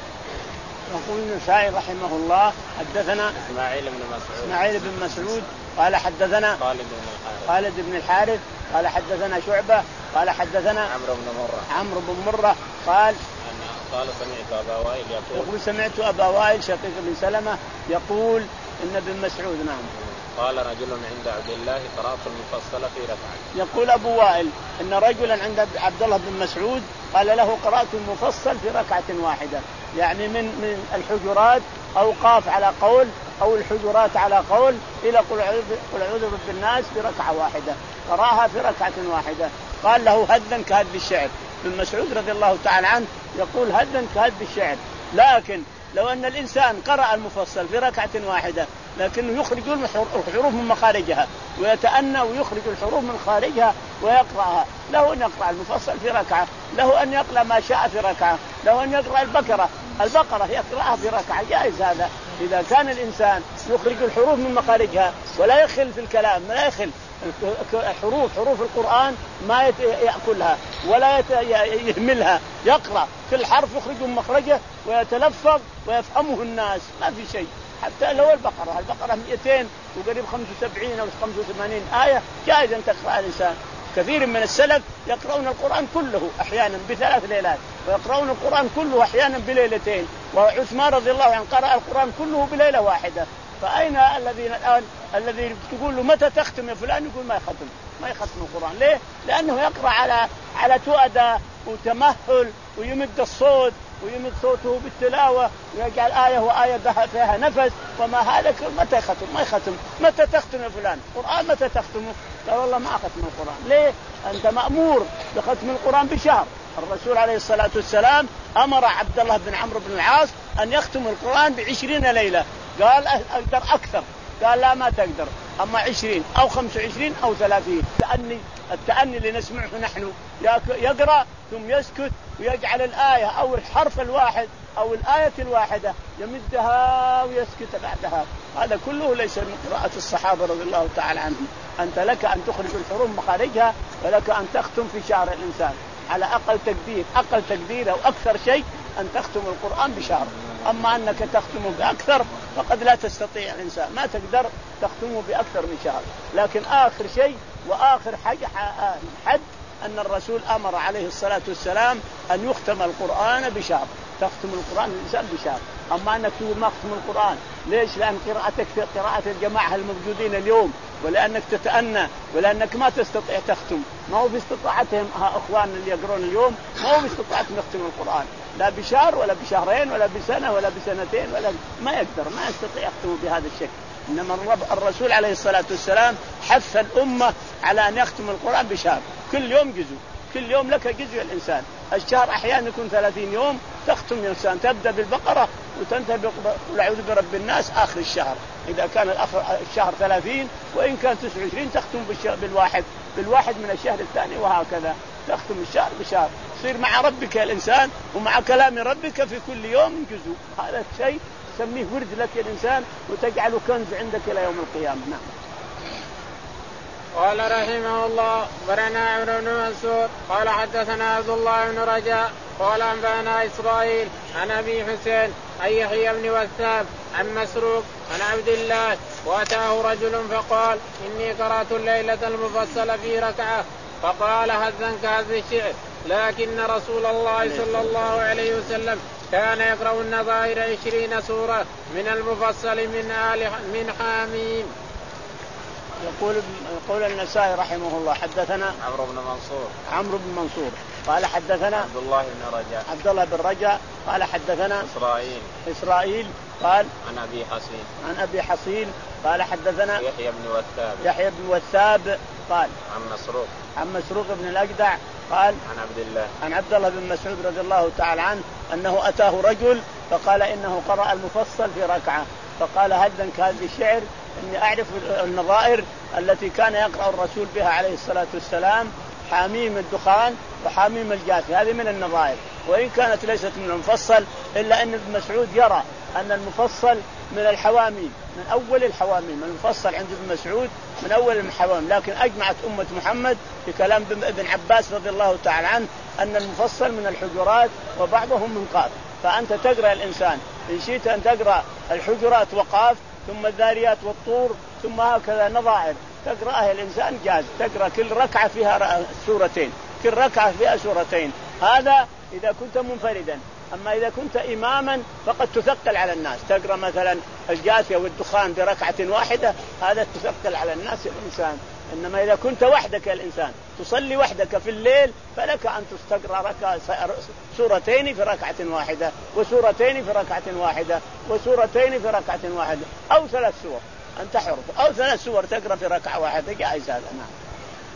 يقول النسائي رحمه الله حدثنا إسماعيل بن مسعود إسماعيل بن مسعود قال حدثنا خالد بن الحارث خالد بن الحارث قال حدثنا شعبة قال حدثنا عمرو بن مرة عمرو بن مرة قال قال سمعت أبا وائل يقول يقول سمعت أبا وائل شقيق بن سلمة يقول إن ابن مسعود نعم قال رجل عند عبد الله قرأت المفصل في ركعة. يقول أبو وائل إن رجلا عند عبد الله بن مسعود قال له قرأت المفصل في ركعة واحدة يعني من من الحجرات أو قاف على قول أو الحجرات على قول إلى قل أعوذ برب الناس في ركعة واحدة قرأها في ركعة واحدة. فقال له هدا كهد الشعر. ابن مسعود رضي الله تعالى عنه يقول هدا كهد الشعر. لكن لو أن الإنسان قرأ المفصل في ركعة واحدة لكنه يخرج الحروف من مخارجها ويتأنى ويخرج الحروف من خارجها ويقرأها، له أن يقرأ المفصل في ركعة، له أن يقرأ ما شاء في ركعة، له أن يقرأ البقرة البقرة يقرأها في ركعة، جائز هذا إذا كان الإنسان يخرج الحروف من مخارجها ولا يخل في الكلام، لا يخل حروف حروف القرآن ما يأكلها ولا يهملها، يقرأ كل حرف يخرج من مخرجه ويتلفظ ويفهمه الناس، ما في شيء. حتى لو البقرة البقرة مئتين وقريب خمسة وسبعين أو خمسة وثمانين آية جائز أن تقرأ الإنسان. كثير من السلف يقرؤون القرآن كله أحيانا بثلاث ليلات، ويقرؤون القرآن كله أحيانا بليلتين، وعثمان رضي الله عنه قرأ القرآن كله بليلة واحدة. فأين الذين الآن الذي تقول له متى تختم يا فلان يقول ما يختم ما يختم القرآن؟ ليه؟ لأنه يقرأ على على تؤدى وتمهل ويمد الصوت ويمد صوته بالتلاوة ويجعل آية وآية فيها نفس وما هذا. متى يختم؟ ما يختم. متى تختم يا فلان القرآن؟ متى تختمه؟ قال والله ما أختم القرآن. ليه؟ أنت مأمور بختم القرآن بشهر. الرسول عليه الصلاة والسلام أمر عبد الله بن عمرو بن العاص أن يختم القرآن بعشرين ليلة، قال أقدر أكثر، قال لا ما تقدر، أما عشرين أو خمس وعشرين أو ثلاثين. التأني التأني اللي نسمعه نحن يقرأ ثم يسكت ويجعل الآية أو الحرف الواحد أو الآية الواحدة يمدها ويسكت بعدها، هذا كله ليس من قراءة الصحابة رضي الله تعالى عنهم. أنت لك أن تخرج الحروف مخارجها ولك أن تختم في شهر الإنسان على أقل تقدير أقل تقدير أو أكثر شيء أن تختم القرآن بشهر. أما أنك تختمه بأكثر فقد لا تستطيع الإنسان، ما تقدر تختمه بأكثر من شهر. لكن آخر شيء وآخر حاجة حد أن الرسول أمر عليه الصلاة والسلام أن يختم القرآن بشهر، تختم القرآن الإنسان بشهر. أما أنك تقول ما أختم القرآن ليش؟ لأن قراءتك قراءة الجماعة الموجودين اليوم، ولأنك تتأنى، ولأنك ما تستطيع تختم، ما هو باستطاعتهم أخوان اللي يقرون اليوم، ما هو باستطاعتهم يختم القرآن لا بشهر ولا بشهرين ولا بسنة ولا بسنتين ولا ما يقدر، ما يستطيع يختم بهذا الشكل. إنما الرسول عليه الصلاة والسلام حث الأمة على أن يختم القرآن بشهر، كل يوم جزء، كل يوم لك جزء الإنسان. الشهر أحيانا يكون ثلاثين يوم تختم الإنسان، تبدأ بالبقرة وتنتهي بقول أعوذ برب الناس آخر الشهر إذا كان الشهر ثلاثين، وإن كان تسعة وعشرين تختم بالواحد بالواحد من الشهر الثاني، وهكذا تختم الشهر بشهر. تصير مع ربك الإنسان ومع كلام ربك في كل يوم جزء. هذا الشيء تسميه ورد لك الإنسان وتجعله كنز عندك إلى يوم القيامة. نعم. قال رحمه الله برنا عمرو بن منصور قال حدثنا عبد الله بن رجاء قال أنبأنا إسرائيل عن أبي حسين عن يحيى بن وثاب عن مسروق عن عبد الله وأتاه رجل فقال إني قرأت الليلة المفصلة في ركعة، فقال هزا كهز الشعر، لكن رسول الله صلى الله عليه وسلم كان يقرأ النظائر عشرين سورة من المفصل من آل من حاميم. يقول يقول النسائي رحمه الله حدثنا عمرو بن منصور عمرو بن منصور قال حدثنا عبد الله بن رجاء عبد الله بن رجاء قال حدثنا إسرائيل إسرائيل قال عن أبي حصين عن أبي حصين قال حدثنا يحيى بن وثاب يحيى بن وثاب قال عن مسروق عن مسروق بن الأجدع قال عن عبد الله عن عبد الله بن مسعود رضي الله تعالى عنه أنه أتاه رجل فقال إنه قرأ المفصل في ركعة، فقال هدا كهذا الشعر، إني أعرف النظائر التي كان يقرأ الرسول بها عليه الصلاة والسلام، حاميم الدخان وحاميم الجاثي، هذه من النظائر، وإن كانت ليست من المفصل إلا أن ابن مسعود يرى أن المفصل من الحواميم، من أول الحواميم. المفصل عند ابن مسعود من أول الحواميم، لكن أجمعت أمة محمد في كلام ابن عباس رضي الله تعالى عنه أن المفصل من الحجرات وبعضهم من قاف. فأنت تقرأ الإنسان إن شئت أن تقرأ الحجرات وقاف ثم الذاريات والطور ثم هكذا نظائر تقرأها الإنسان جاز، تقرأ كل ركعة فيها سورتين، كل ركعة فيها سورتين، هذا إذا كنت منفردا. أما إذا كنت إماما فقد تثقل على الناس، تقرأ مثلا الجاثية والدخان بركعة واحدة، هذا تثقل على الناس الإنسان. إنما إذا كنت وحدك الإنسان تصلي وحدك في الليل فلك أن تستقرأ ركعة سورتين في ركعة واحدة وسورتين في ركعة واحدة وسورتين في ركعة واحدة أو ثلاث سور، أنت حر، أو ثلاث سور تقرأ في ركعة واحدة، جائز هذا. نعم.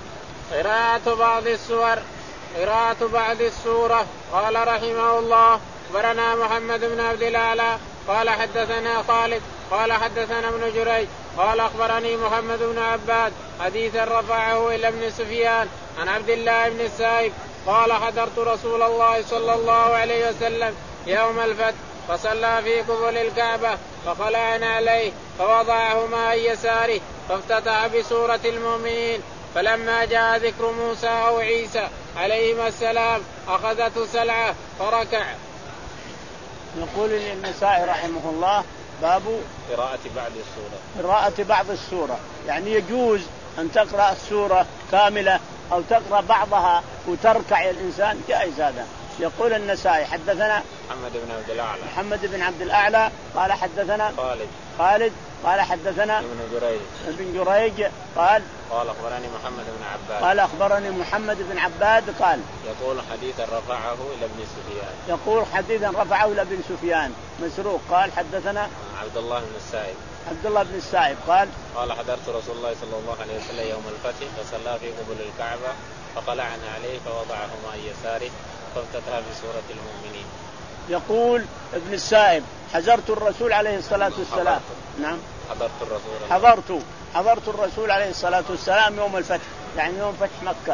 قراءة بعض السور قراءة بعض السورة. قال رحمه الله أخبرنا محمد بن عبد الأعلى قال حدثنا خالد قال حدثنا ابن جريج قال أخبرني محمد بن عباد حديثا رفعه إلى ابن سفيان عن عبد الله بن السائب قال حضرت رسول الله صلى الله عليه وسلم يوم الفتح فصلى في قبل الكعبة فخلعنا عليه فوضعهما عن يساره فافتتح بسورة المؤمنين فلما جاء ذكر موسى أو عيسى عليهما السلام أخذته سلعة فركع. يقول النسائي رحمه الله باب قراءة بعض السورة. قراءة بعض السورة يعني يجوز أن تقرأ السورة كاملة أو تقرأ بعضها وتركع الإنسان جائز هذا. يقول النسائي حدثنا محمد بن عبد الأعلى محمد بن عبد الأعلى قال حدثنا خالد خالد قال حدثنا ابن جريج ابن جريج قال قال أخبرني محمد بن عباد قال أخبرني محمد بن عباد قال يقول حديثا رفعه إلى ابن سفيان يقول حديثا رفعه إلى ابن سفيان مسروق قال حدثنا عبد الله بن السائب عبد الله بن السائب قال قال حضرت رسول الله صلى الله عليه وسلم يوم الفتح فصلى في قبل الكعبة فقلعنا عليه فوضعهما عن يساره فافتتح بسورة المؤمنين. يقول ابن السائب حضرت الرسول عليه الصلاة والسلام حضرت. نعم حضرت الرسول حضرت حضرت الرسول عليه الصلاة والسلام يوم الفتح يعني يوم فتح مكة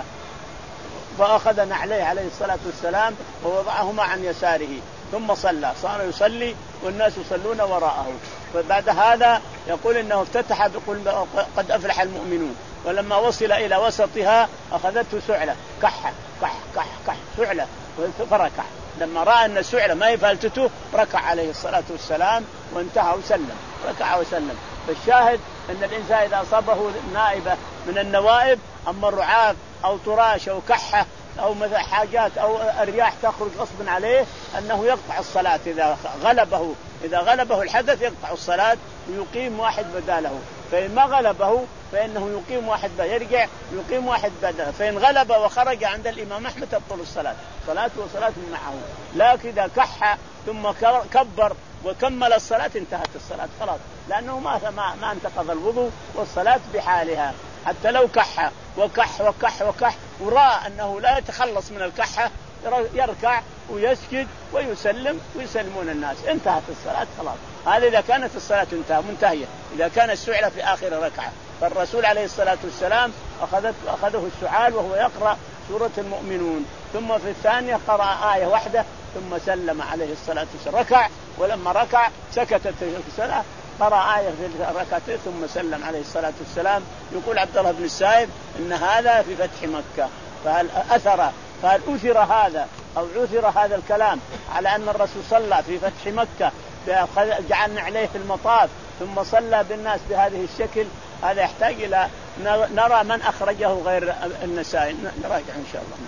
فأخذنا عليه عليه الصلاة والسلام ووضعهما عن يساره ثم صلى صار يصلي والناس يصلون وراءه. فبعد هذا يقول إنه افتتح بقول قد أفلح المؤمنون ولما وصل إلى وسطها أخذته سعلة كح كح كح كح سعلة فركع. لما رأى أن السعلة ما يفلتته ركع عليه الصلاة والسلام وانتهى وسلم ركع وسلم. فالشاهد أن الإنسان إذا أصابه نائبة من النوائب أما الرعاف أو طراش أو كحة أو مثل حاجات أو الرياح تخرج غصبا عليه أنه يقطع الصلاة إذا غلبه إذا غلبه الحدث يقطع الصلاة ويقيم واحد بداله. فإن ما غلبه فإنه يقيم واحد بداله يرجع يقيم واحد بداله. فإن غلب وخرج عند الإمام أحمد تبطل الصلاة صلاة وصلاة معه. لكن إذا كح ثم كبر وكمل الصلاة انتهت الصلاة خلاص لأنه ما ما, ما انتقض الوضوء والصلاة بحالها. حتى لو كح وكح وكح وكح ورأى أنه لا يتخلص من الكحة يركع ويسجد ويسلم ويسلمون الناس انتهت الصلاة خلاص. هذا إذا كانت الصلاة انتهى منتهية إذا كان السعلة في آخر ركعة. فالرسول عليه الصلاة والسلام أخذت أخذه السعال وهو يقرأ سورة المؤمنون ثم في الثانية قرأ آية واحدة ثم سلم عليه الصلاة والسلام ركع ولما ركع سكتت الصلاة قرأ آية في الركعتين ثم سلم عليه الصلاة والسلام. يقول عبد الله بن السائب إن هذا في فتح مكة فهل أثر فهل أثر هذا أو عثر هذا الكلام على أن الرسول صلى في فتح مكة جعلنا عليه في المطاف ثم صلى بالناس بهذه الشكل. هذا يحتاج إلى نرى من أخرجه غير النسائي نراجع إن شاء الله.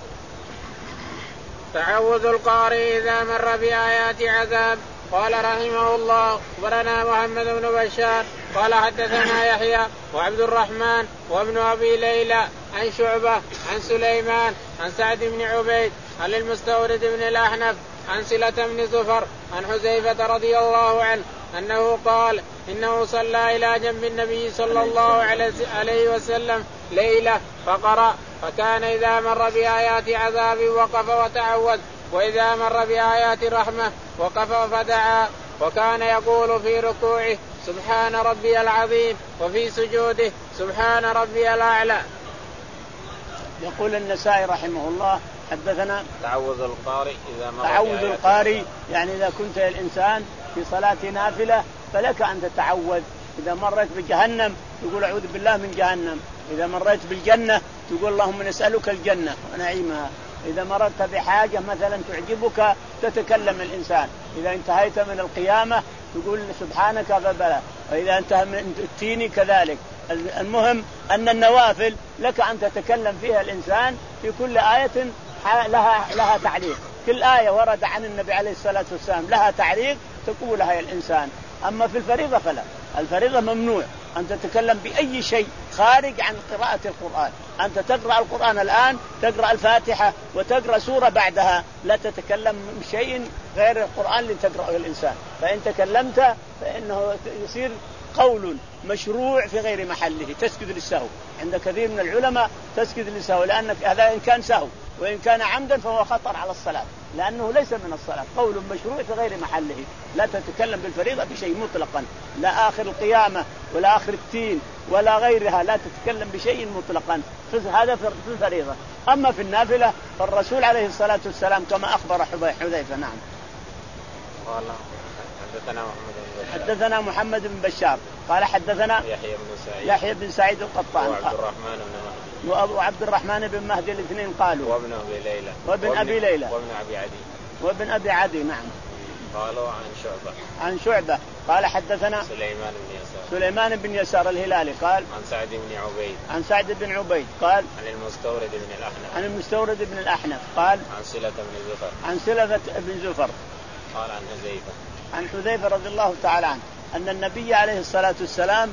تعوذ القارئ إذا مر بآيات عذاب. قال رحمه الله أخبرنا محمد بن بشار قال حدثنا يحيى وعبد الرحمن وابن أبي ليلى عن شعبة عن سليمان عن سعد بن عبيد عن المستورد بن الأحنف عن سلة بن زفر عن حذيفة رضي الله عنه أنه قال إنه صلى إلى جنب النبي صلى الله عليه وسلم ليلة فقرأ فكان إذا مر بآيات عذاب وقف وتعوذ وإذا مر بآيات رحمة وقف فدعا وكان يقول في ركوعه سبحان ربي العظيم وفي سجوده سبحان ربي الأعلى. يقول النسائي رحمه الله حدثنا تعوذ القارئ إذا مر تعوذ القارئ يعني إذا كنت الإنسان في صلاة نافلة فلك أن تتعوذ. إذا مرت بجهنم تقول أعوذ بالله من جهنم. إذا مرت بالجنة تقول اللهم نسألك الجنة ونعيمها. إذا مررت بحاجة مثلا تعجبك تتكلم الإنسان. إذا انتهيت من القيامة تقول سبحانك فبلا. وإذا انتهى من التين كذلك. المهم أن النوافل لك أن تتكلم فيها الإنسان في كل آية لها لها تعليق. كل آية ورد عن النبي عليه الصلاة والسلام لها تعليق تقولها الإنسان. أما في الفريضة فلا. الفريضة ممنوع أن تتكلم بأي شيء خارج عن قراءة القرآن. أنت تقرأ القرآن الآن تقرأ الفاتحة وتقرأ سورة بعدها لا تتكلم بشيء غير القرآن اللي تقرأه الإنسان. فإن تكلمت فإنه يصير قول مشروع في غير محله تسجد للسهو. عند كثير من العلماء تسجد للسهو، لأنك هذا إن كان سهو، وإن كان عمدا فهو خطر على الصلاة، لأنه ليس من الصلاة. قول مشروع في غير محله، لا تتكلم بالفريضة بشيء مطلقا، لا آخر القيامة ولا آخر التين ولا غيرها، لا تتكلم بشيء مطلقا، هذا في الفريضة. أما في النافلة فالرسول عليه الصلاة والسلام كما أخبر حذيفة. نعم. قال حدثنا محمد بن حدثنا محمد بن بشار قال حدثنا يحيى بن سعيد يحيى بن سعيد القطان وعبد الرحمن بن مهدي وأبو عبد الرحمن بن مهدي الاثنين قالوا وابن أبي ليلى وابن, وابن أبي ليلى وابن أبي عدي وابن أبي عدي. نعم. قالوا عن شعبة عن شعبة قال حدثنا سليمان بن يسار سليمان بن يسار الهلالي قال عن سعد بن عبيد عن سعد بن عبيد قال عن المستورد بن الأحنف عن المستورد بن الأحنف قال عن صلة بن زفر عن صلة بن زفر قال عن حذيفة عن حذيفة رضي الله تعالى عنه أن النبي عليه الصلاة والسلام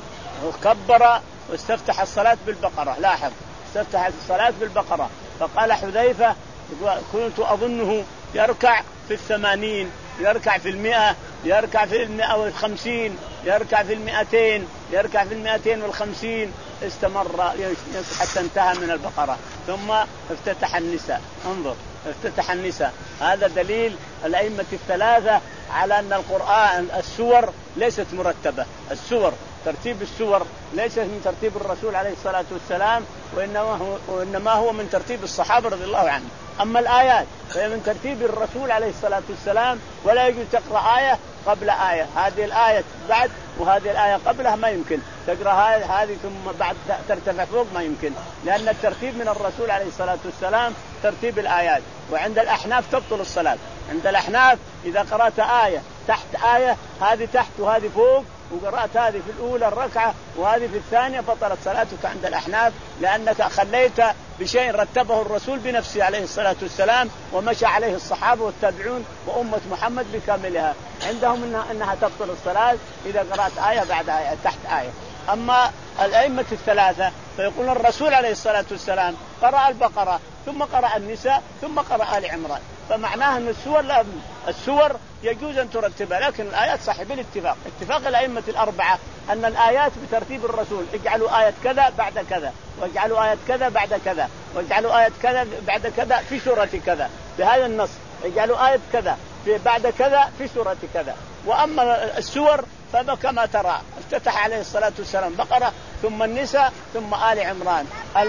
كبر واستفتح الصلاة بالبقرة. لاحظ استفتح الصلاة بالبقرة، فقال حذيفة كنت أظنه يركع في الثمانين، يركع في المئة، يركع في المئة والخمسين، يركع في المئتين، يركع في المئتين والخمسين، استمر حتى انتهى من البقرة ثم افتتح النساء. انظر افتتح النساء. هذا دليل الأئمة الثلاثة على أن القرآن السور ليست مرتبة. السور ترتيب السور ليس من ترتيب الرسول عليه الصلاة والسلام، وإنما هو, وإنما هو من ترتيب الصحابة رضي الله عنهم. أما الآيات فهي من ترتيب الرسول عليه الصلاة والسلام، ولا يجوز تقرأ آية قبل آية، هذه الآية بعد وهذه الآية قبلها ما يمكن تقرأ هذه ثم بعد ترتفع فوق، ما يمكن، لأن الترتيب من الرسول عليه الصلاة والسلام ترتيب الآيات. وعند الأحناف تبطل الصلاة. عند الأحناف إذا قرأت آية تحت آية، هذه تحت وهذه فوق، وقرأت هذه في الأولى الركعة وهذه في الثانية، بطلت صلاتك عند الأحناف، لأنك خليت بشيء رتبه الرسول بنفسه عليه الصلاة والسلام ومشى عليه الصحابة والتابعون وأمة محمد بكاملها. عندهم إنها, إنها تبطل الصلاة إذا قرأت آية بعد آية تحت آية. أما الأئمة الثلاثة فيقول الرسول عليه الصلاة والسلام قرأ البقرة ثم قرأ النساء ثم قرأ آل عمران، فمعناه أن السور لا السور يجوز أن ترتبها، لكن الآيات صحيح بالاتفاق، اتفاق الأئمة الأربعة أن الآيات بترتيب الرسول، اجعلوا آية كذا بعد كذا، واجعلوا آية كذا بعد كذا، واجعلوا آية كذا بعد كذا في سورة كذا، بهذا النص اجعلوا آية كذا في بعد كذا في سورة كذا. وأما السور فكما ترى افتتح عليه الصلاة والسلام بقرة ثم النساء ثم آل عمران.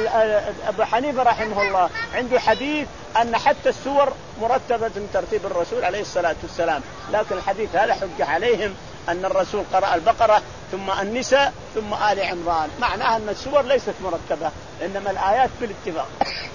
أبو حنيفة رحمه الله عنده حديث أن حتى السور مرتبة من ترتيب الرسول عليه الصلاة والسلام، لكن الحديث هذا حجة عليهم أن الرسول قرأ البقرة ثم النساء ثم آل عمران، معناها أن السور ليست مرتبة إنما الآيات بالاتفاق.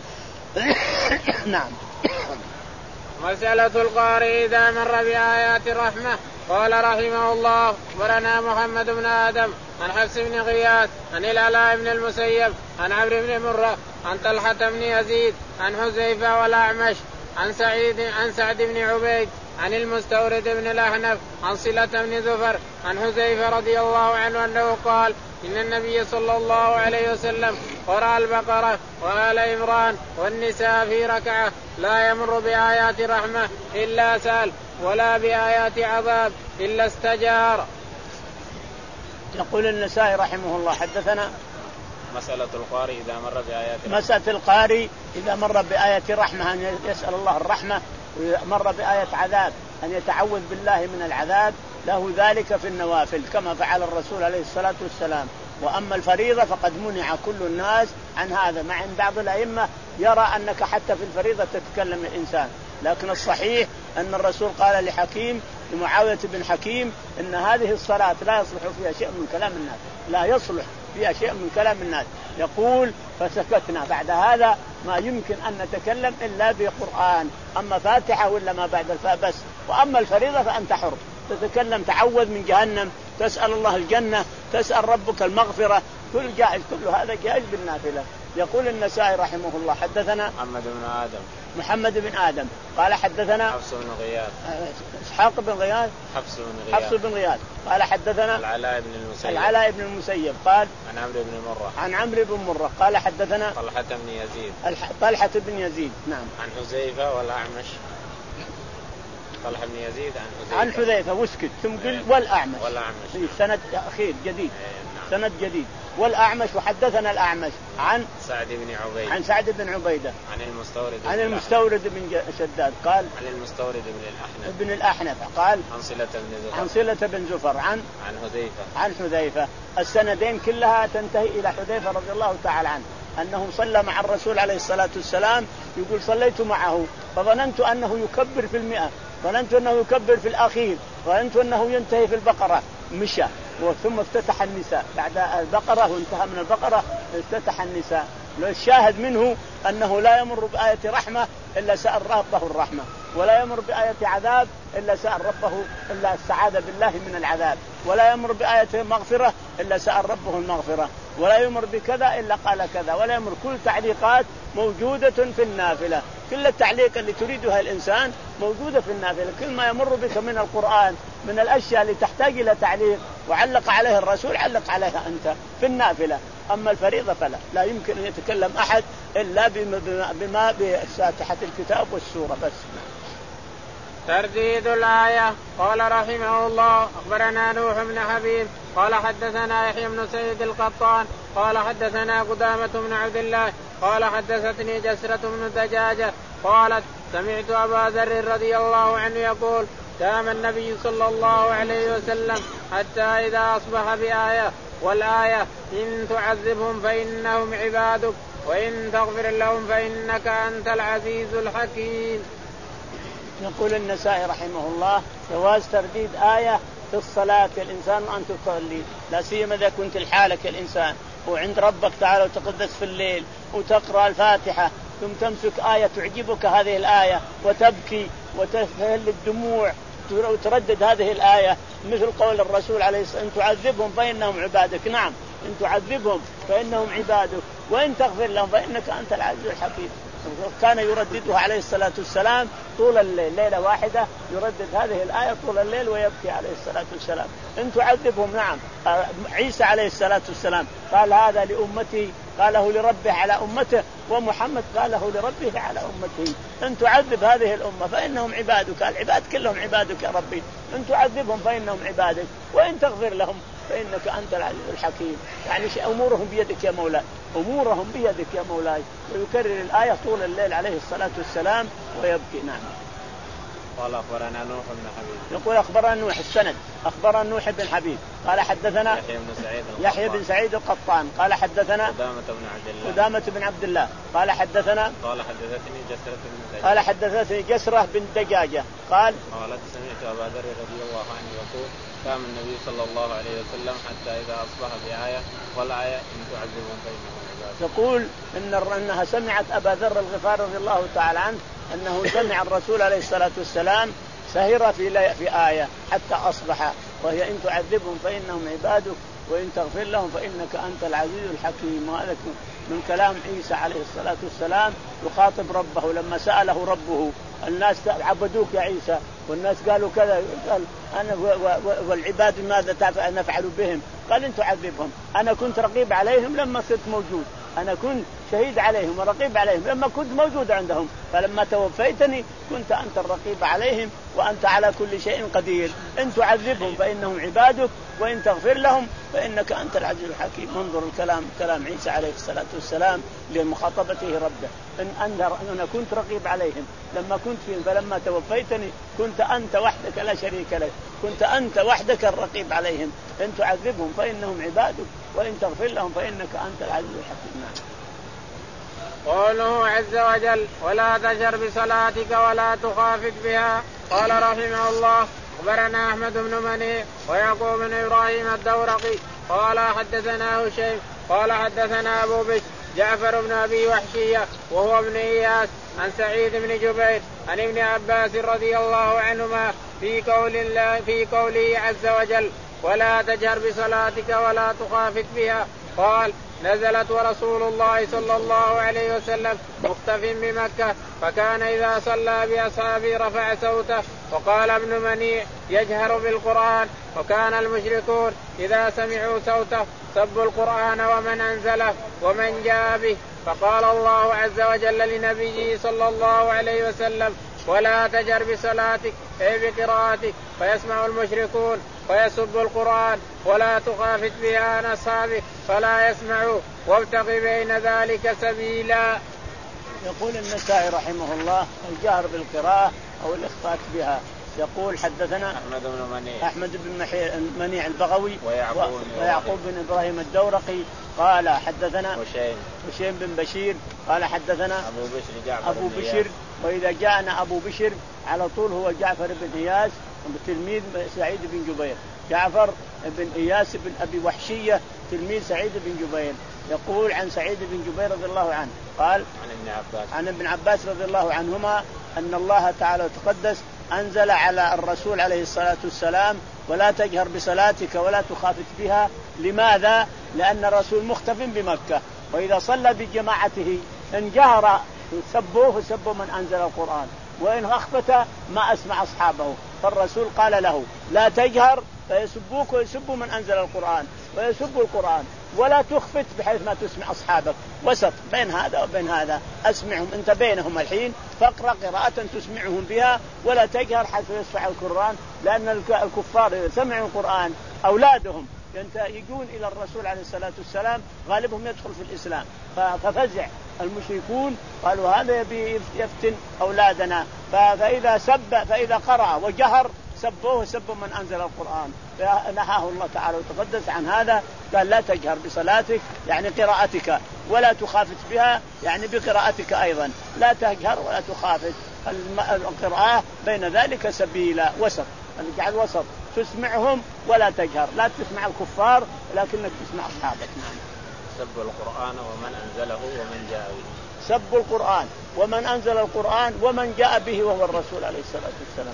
نعم. مسألة القارئ إذا مر بآيات الرحمة. قال رحمه الله أخبرنا محمد بن آدم عن حفص بن غياث عن العلاء بن المسيب عن عمرو بن مرة عن طلحة بن يزيد عن حذيفة والأعمش عن سعيد عن سعد بن عبيد عن المستورد بن الأحنف عن صلة بن زفر عن حذيفة رضي الله عنه أنه قال إن النبي صلى الله عليه وسلم قرأ البقرة وآل عمران والنساء في ركعة لا يمر بآيات رحمة إلا سال ولا بآيات عذاب إلا استجار. يقول النسائي رحمه الله حدثنا مسألة القارئ إذا مر بآيات رحمة. مسألة القارئ إذا مر بآية رحمة أن يسأل الله الرحمة، ومر بآية عذاب أن يتعوذ بالله من العذاب، له ذلك في النوافل كما فعل الرسول عليه الصلاة والسلام. وأما الفريضة فقد منع كل الناس عن هذا، مع أن بعض الأئمة يرى أنك حتى في الفريضة تتكلم الإنسان، لكن الصحيح أن الرسول قال لحكيم لمعاوية بن حكيم إن هذه الصلاة لا يصلح فيها شيء من كلام الناس، لا يصلح فيها شيء من كلام الناس. يقول فسكتنا، بعد هذا ما يمكن أن نتكلم إلا بقرآن، أما فاتحة ولا ما بعد الفاء بس. وأما الفريضة فأنت حر تتكلم، تعوذ من جهنم، تسأل الله الجنة، تسأل ربك المغفرة، كل جائز، كل هذا جائز بالنافلة. يقول النسائي رحمه الله حدثنا محمد بن آدم محمد بن آدم قال حدثنا حفص بن غياث إسحاق بن غياث حفص بن غياث حفص بن غياث قال حدثنا العلاء بن المسيب العلاء بن المسيب قال عن عمرو بن مرة عن عمرو بن مرة قال حدثنا طلحة بن يزيد طلحة بن يزيد نعم عن حذيفة والأعمش طلحة بن يزيد عن حذيفة عن حذيفة واسكت ثم قل والأعمش والأعمش سند أخير جديد سند جديد والأعمش وحدثنا الأعمش عن سعد بن عبيدة عن سعد بن عبيدة عن المستورد عن المستورد بن شداد قال عن المستورد بن الأحنف بن الأحنف قال عن صلة بن زفر عن صلة بن زفر عن عن حذيفة عن حذيفة. السندين كلها تنتهي إلى حذيفة رضي الله تعالى عنه أنه صلى مع الرسول عليه الصلاة والسلام. يقول صليت معه فظننت أنه يكبر في المئة ظننت أنه يكبر في الأخير ظننت أنه ينتهي في البقرة مشى ثم افتتح النساء بعد البقرة وانتهى من البقرة افتتح النساء. الشاهد منه أنه لا يمر بآية رحمة إلا سأل ربه الرحمة ولا يمر بآية عذاب إلا سأل ربه إلا السعادة بالله من العذاب ولا يمر بآية مغفرة إلا سأل ربه المغفرة ولا يمر بكذا إلا قال كذا ولا يمر. كل تعليقات موجودة في النافلة كل التعليق اللي تريدها الإنسان موجودة في النافلة. كل ما يمر بك من القرآن من الأشياء اللي تحتاج إلى تعليق وعلق عليه الرسول علق عليها أنت في النافلة. أما الفريضة فلا لا يمكن أن يتكلم أحد إلا بما, بما بفاتحة الكتاب والسورة بس. ترديد الآية. قال رحمه الله أخبرنا نوح بن حبيب قال حدثنا يحيى بن سعيد القطان قال حدثنا قدامة بن عبد الله قال حدثتني جسرة بن دجاجة قالت سمعت أبا ذر رضي الله عنه يقول دام النبي صلى الله عليه وسلم حتى إذا أصبح بآية والآية إن تعذبهم فإنهم عبادك وإن تغفر لهم فإنك أنت العزيز الحكيم. يقول النسائي رحمه الله جواز ترديد آية في الصلاة الإنسان وأنت تصلي لا سيما إذا كنت الحالة كالإنسان وعند ربك تعالى وتقدس في الليل وتقرأ الفاتحة ثم تمسك آية تعجبك هذه الآية وتبكي وتهل الدموع وتردد هذه الآية مثل قول الرسول عليه الصلاة والسلام إن تعذبهم فإنهم عبادك. نعم إن تعذبهم فإنهم عبادك وإن تغفر لهم فإنك أنت العزيز الحكيم. كان يرددها عليه الصلاة والسلام طول الليل ليلة واحدة يردد هذه الآية طول الليل ويبكي عليه الصلاة والسلام. إن تعذبهم نعم عيسى عليه الصلاة والسلام قال هذا لأمتي قاله لربه على أمته ومحمد قاله لربه على أمته. إن تعذب هذه الأمة فإنهم عبادك العباد كلهم عبادك يا ربي إن تعذبهم فإنهم عبادك وإن تغفر لهم فإنك أنت العزيز الحكيم. يعني أمورهم بيدك يا مولاي أمورهم بيدك يا مولاي. ويكرر الآية طول الليل عليه الصلاة والسلام ويبكي. نعم. قال أخبرنا نوح بن حبيب يقول أخبرنا نوح السند أخبرنا نوح بن حبيب قال حدثنا يحيى بن سعيد يحيى بن سعيد القطان قال حدثنا قدامة بن عبد الله قدامة بن عبد الله قال حدثنا قال حدثتني جسرة بن دجاجة قال حدثتني جسرة بن دجاجة قال قالت سمعت أبا ذر رضي الله عنه يقول قام النبي صلى الله عليه وسلم حتى إذا أصبح بآية والآية إن تعذبهم فإنهم عبادك. تقول إن أنها سمعت أبا ذر الغفاري رضي الله تعالى عنه أنه سمع الرسول عليه الصلاة والسلام سهر في في آية حتى أصبح وهي إن تعذبهم فإنهم عبادك وإن تغفر لهم فإنك أنت العزيز الحكيم. وهذا من كلام عيسى عليه الصلاة والسلام يخاطب ربه لما سأله ربه الناس عبدوك يا عيسى والناس قالوا كذا قال أنا والعباد ماذا نفعل بهم قال إن تعذبهم أنا كنت رقيب عليهم لما كنت موجود أنا كنت شهيد عليهم ورقيب عليهم لما كنت موجود عندهم فلما توفيتني كنت أنت الرقيب عليهم وأنت على كل شيء قدير. إن تعذبهم فإنهم عبادك وإن تغفر لهم فإنك أنت العزيز الحكيم. انظر الكلام كلام عيسى عليه الصلاة والسلام لمخاطبته ربه إن أنا كنت رقيب عليهم لما كنت فيهم فلما توفيتني كنت أنت وحدك لا شريك لك كنت أنت وحدك الرقيب عليهم. إن تعذبهم فإنهم عبادك وإن تغفر لهم فإنك أنت العزيز الحكيم. قوله عز وجل ولا تجهر بصلاتك ولا تخافت بها. قال رحمه الله أخبرنا أحمد بن منيع ويعقوب بن إبراهيم الدورقي قال حدثنا هشيم قال حدثنا أبو بكر جعفر بن أبي وحشية وهو ابن إياس عن سعيد بن جبير عن ابن عباس رضي الله عنهما في قول الله في قوله عز وجل ولا تجهر بصلاتك ولا تخافت بها قال نزلت ورسول الله صلى الله عليه وسلم مختف بمكة فكان إذا صلى بأصحابه رفع صوته. وقال ابن منيع يجهر بالقرآن وكان المشركون إذا سمعوا صوته سبوا القرآن ومن أنزله ومن جاء به. فقال الله عز وجل لنبيه صلى الله عليه وسلم ولا تجر بصلاتك أي بقراءتك فيسمع المشركون ويسب القرآن ولا تخافت بها عن أصحابك فلا يسمعوا وابتغ بين ذلك سبيلا. يقول النسائي رحمه الله الجهر بالقراءة أو الإخفاء بها. يقول حدثنا أحمد بن منيع, أحمد بن منيع البغوي ويعقوب, ويعقوب بن إبراهيم الدورقي قال حدثنا وشيم, وشيم بن بشير قال حدثنا أبو بشر, جعفر أبو بشر. وإذا جاءنا أبو بشر على طول هو جعفر بن إياس تلميذ سعيد بن جبير. جعفر بن إياس بن أبي وحشية تلميذ سعيد بن جبير. يقول عن سعيد بن جبير رضي الله عنه قال عن ابن عباس, عن ابن عباس رضي الله عنهما أن الله تعالى وتقدس أنزل على الرسول عليه الصلاة والسلام ولا تجهر بصلاتك ولا تخافت بها. لماذا؟ لأن الرسول مختف بمكة وإذا صلى بجماعته إن جهر سبوه سبوا من أنزل القرآن وإن أخفت ما أسمع أصحابه. فالرسول قال له لا تجهر فيسبوك ويسبوا من أنزل القرآن ويسبوا القرآن ولا تخفت بحيث ما تسمع أصحابك. وسط بين هذا وبين هذا أسمعهم أنت بينهم الحين فاقرأ قراءة تسمعهم بها ولا تجهر حتى يسمع القرآن. لأن الكفار إذا سمعوا القرآن أولادهم يجون إلى الرسول عليه الصلاة والسلام غالبهم يدخل في الإسلام ففزع المشركون قالوا هذا يبي يفتن أولادنا. فإذا سب فإذا قرأ وجهر سبوه سبوا من أنزل القرآن. فنهاه الله تعالى وتقدس عن هذا قال لا تجهر بصلاتك يعني قراءتك ولا تخافت بها يعني بقراءتك أيضا لا تجهر ولا تخافت. القراءة بين ذلك سبيلا وسط اجعل وسط تسمعهم ولا تجهر لا تسمع الكفار لكنك تسمع أصحابك. سب القرآن ومن أنزله ومن جاء به. سب القرآن ومن أنزل القرآن ومن جاء به وهو الرسول عليه الصلاة والسلام.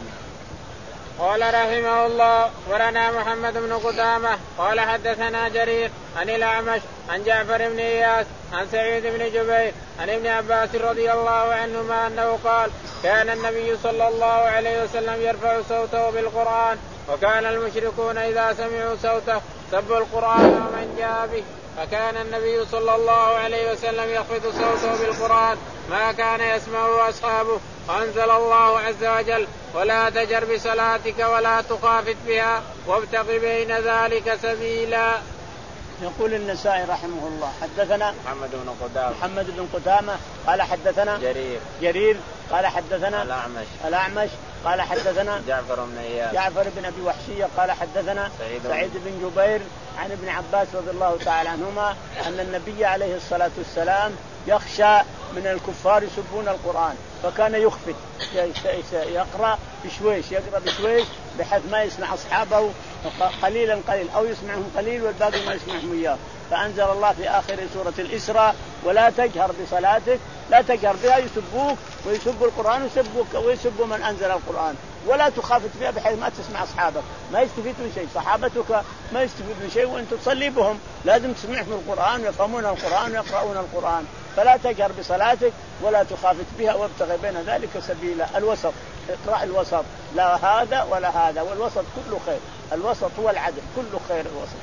قال رحمه الله ورنا محمد بن قدامة قال حدثنا جرير عن الأعمش عن جعفر بن إياس عن سعيد بن جبير عن ابن عباس رضي الله عنهما أنه قال كان النبي صلى الله عليه وسلم يرفع صوته بالقرآن وكان المشركون إذا سمعوا صوته سبوا القرآن ومن جاء به فكان النبي صلى الله عليه وسلم يخفض صوته بالقرآن ما كان يسمعه أصحابه. أنزل الله عز وجل ولا تجر بصلاتك ولا تخافت بها وابتغ بين ذلك سبيلا. يقول النسائي رحمه الله حدثنا محمد بن قدامة محمد بن قدامة قال حدثنا جرير جرير قال حدثنا الأعمش الأعمش قال حدثنا جعفر بن إياس جعفر بن أبي وحشية قال حدثنا سعيد, سعيد بن جبير عن ابن عباس رضي الله تعالى عنهما أن النبي عليه الصلاة والسلام يخشى من الكفار يسبون القرآن فكان يخفت يقرأ بشويش يقرأ بشويش بحيث ما يسمع أصحابه قليلا قليل أو يسمعهم قليل والباقي ما يسمعهم إياه. فأنزل الله في آخر سورة الإسراء ولا تجهر بصلاتك لا تجهر بها يسبوك ويسبوا القرآن ويسبوك ويسبوا من أنزل القرآن ولا تخافت بها بحيث ما تسمع أصحابك ما يستفيدون شيء. صحابتك ما يستفيدون شيء وأنت تصلي بهم لازم تسمعهم القرآن ويفهمون القرآن ويقرؤون القرآن. فلا تجهر بصلاتك ولا تخافت بها وابتغ بين ذلك سبيلا. الوسط اقرأ الوسط لا هذا ولا هذا والوسط كله خير. الوسط هو العدل كله خير الوسط.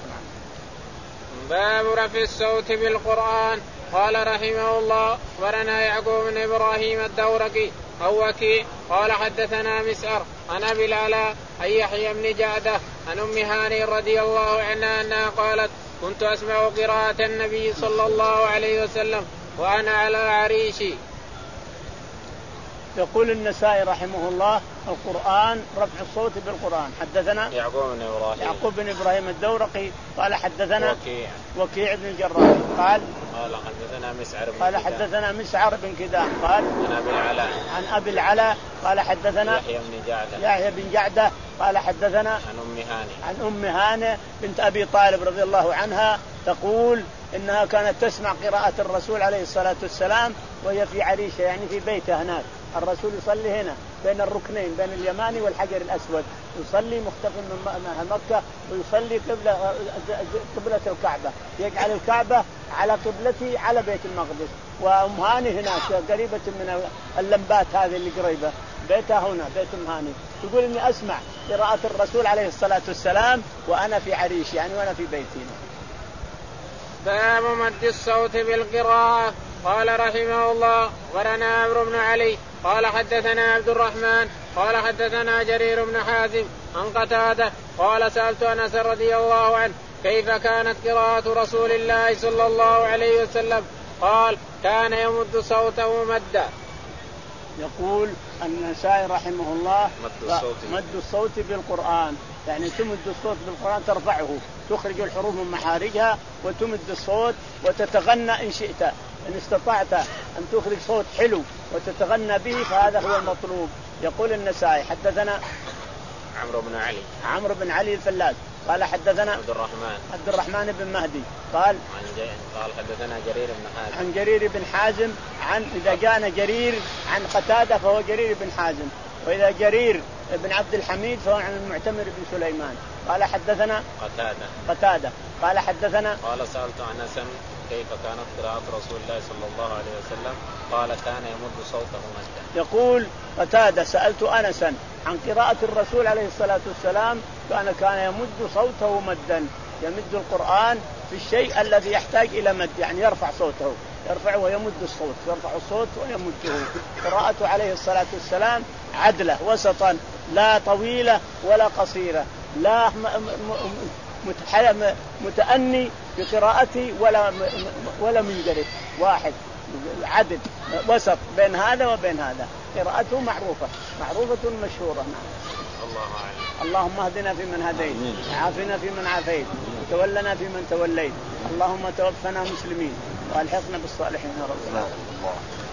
باب رفع الصوت بالقرآن. قال رحمه الله ورنا يعقوب بن إبراهيم الدورقي أو وكيع قال حدثنا مسعر عن أبي العلاء عن يحيى بن جعدة عن أم هاني رضي الله عنها أنها قالت كنت أسمع قراءة النبي صلى الله عليه وسلم وأنا على عريشي. يقول النسائي رحمه الله القرآن رفع الصوت بالقرآن. حدثنا يعقوب بن إبراهيم يعقوب بن إبراهيم الدورقي قال حدثنا وكيع وكيع بن الجراح قال قال حدثنا مسعر بن قال حدثنا مسعر بن كدام قال عن أبي العلاء عن أبي العلاء قال حدثنا يحيى بن جعدة يحيى بن جعدة قال حدثنا عن أم هاني عن أم هاني بنت أبي طالب رضي الله عنها تقول إنها كانت تسمع قراءة الرسول عليه الصلاة والسلام وهي في عريشة يعني في بيته هناك. الرسول يصلي هنا بين الركنين بين اليماني والحجر الأسود يصلي مختفٍ من مكة ويصلي قبلة قبلة الكعبة يجعل الكعبة على قبلتي على بيت المقدس وأم هاني هناك قريبة من اللمبات هذه اللي قريبة بيتها هنا بيت أم هاني. تقول إني أسمع قراءة الرسول عليه الصلاة والسلام وأنا في عريش يعني وأنا في بيتي. باب مد الصوت بالقراءة. قال رحمه الله ورنا عمرو بن علي قال حدثنا عبد الرحمن قال حدثنا جرير بن حازم عن قتادة قال سألت أنس رضي الله عنه كيف كانت قراءة رسول الله صلى الله عليه وسلم قال كان يمد صوته مدا. يقول النسائي رحمه الله مد الصوت, مد الصوت بالقرآن، يعني تمد الصوت بالقرآن ترفعه، تخرج الحروف من محارجها وتمد الصوت وتتغنى إن شئت، إن استطعت أن تخرج صوت حلو وتتغنى به فهذا هو المطلوب. يقول النسائي حدثنا عمرو بن علي عمرو بن علي الفلاس قال حدثنا عبد الرحمن عبد الرحمن بن مهدي قال قال حدثنا جرير بن حازم عن جرير بن حازم عن إذا جاءنا جرير عن قتادة فهو جرير بن حازم، وإذا جرير بن عبد الحميد فهو عن المعتمر بن سليمان. قال حدثنا قتادة قتادة قال حدثنا قال سألت أنسا كيف كانت قراءة رسول الله صلى الله عليه وسلم قال كان يمد صوته مدا. يقول قتادة سألت أنسا عن قراءة الرسول عليه الصلاة والسلام كان كان يمد صوته مدا، يمد القرآن في الشيء الذي يحتاج إلى مد، يعني يرفع صوته، يرفعه ويمد الصوت، يرفع الصوت ويمده. قراءته عليه الصلاة والسلام عدلة وسطا، لا طويلة ولا قصيرة، لا متأني بقراءته ولا ولا منجرف، واحد عدل وسط بين هذا وبين هذا. قراءته معروفة معروفة مشهورة. الله أعلم. اللهم اهدنا فيمن هديت، عافنا فيمن عافيت، وتولنا فيمن توليت، اللهم توفنا مسلمين والحقنا بالصالحين يا رب.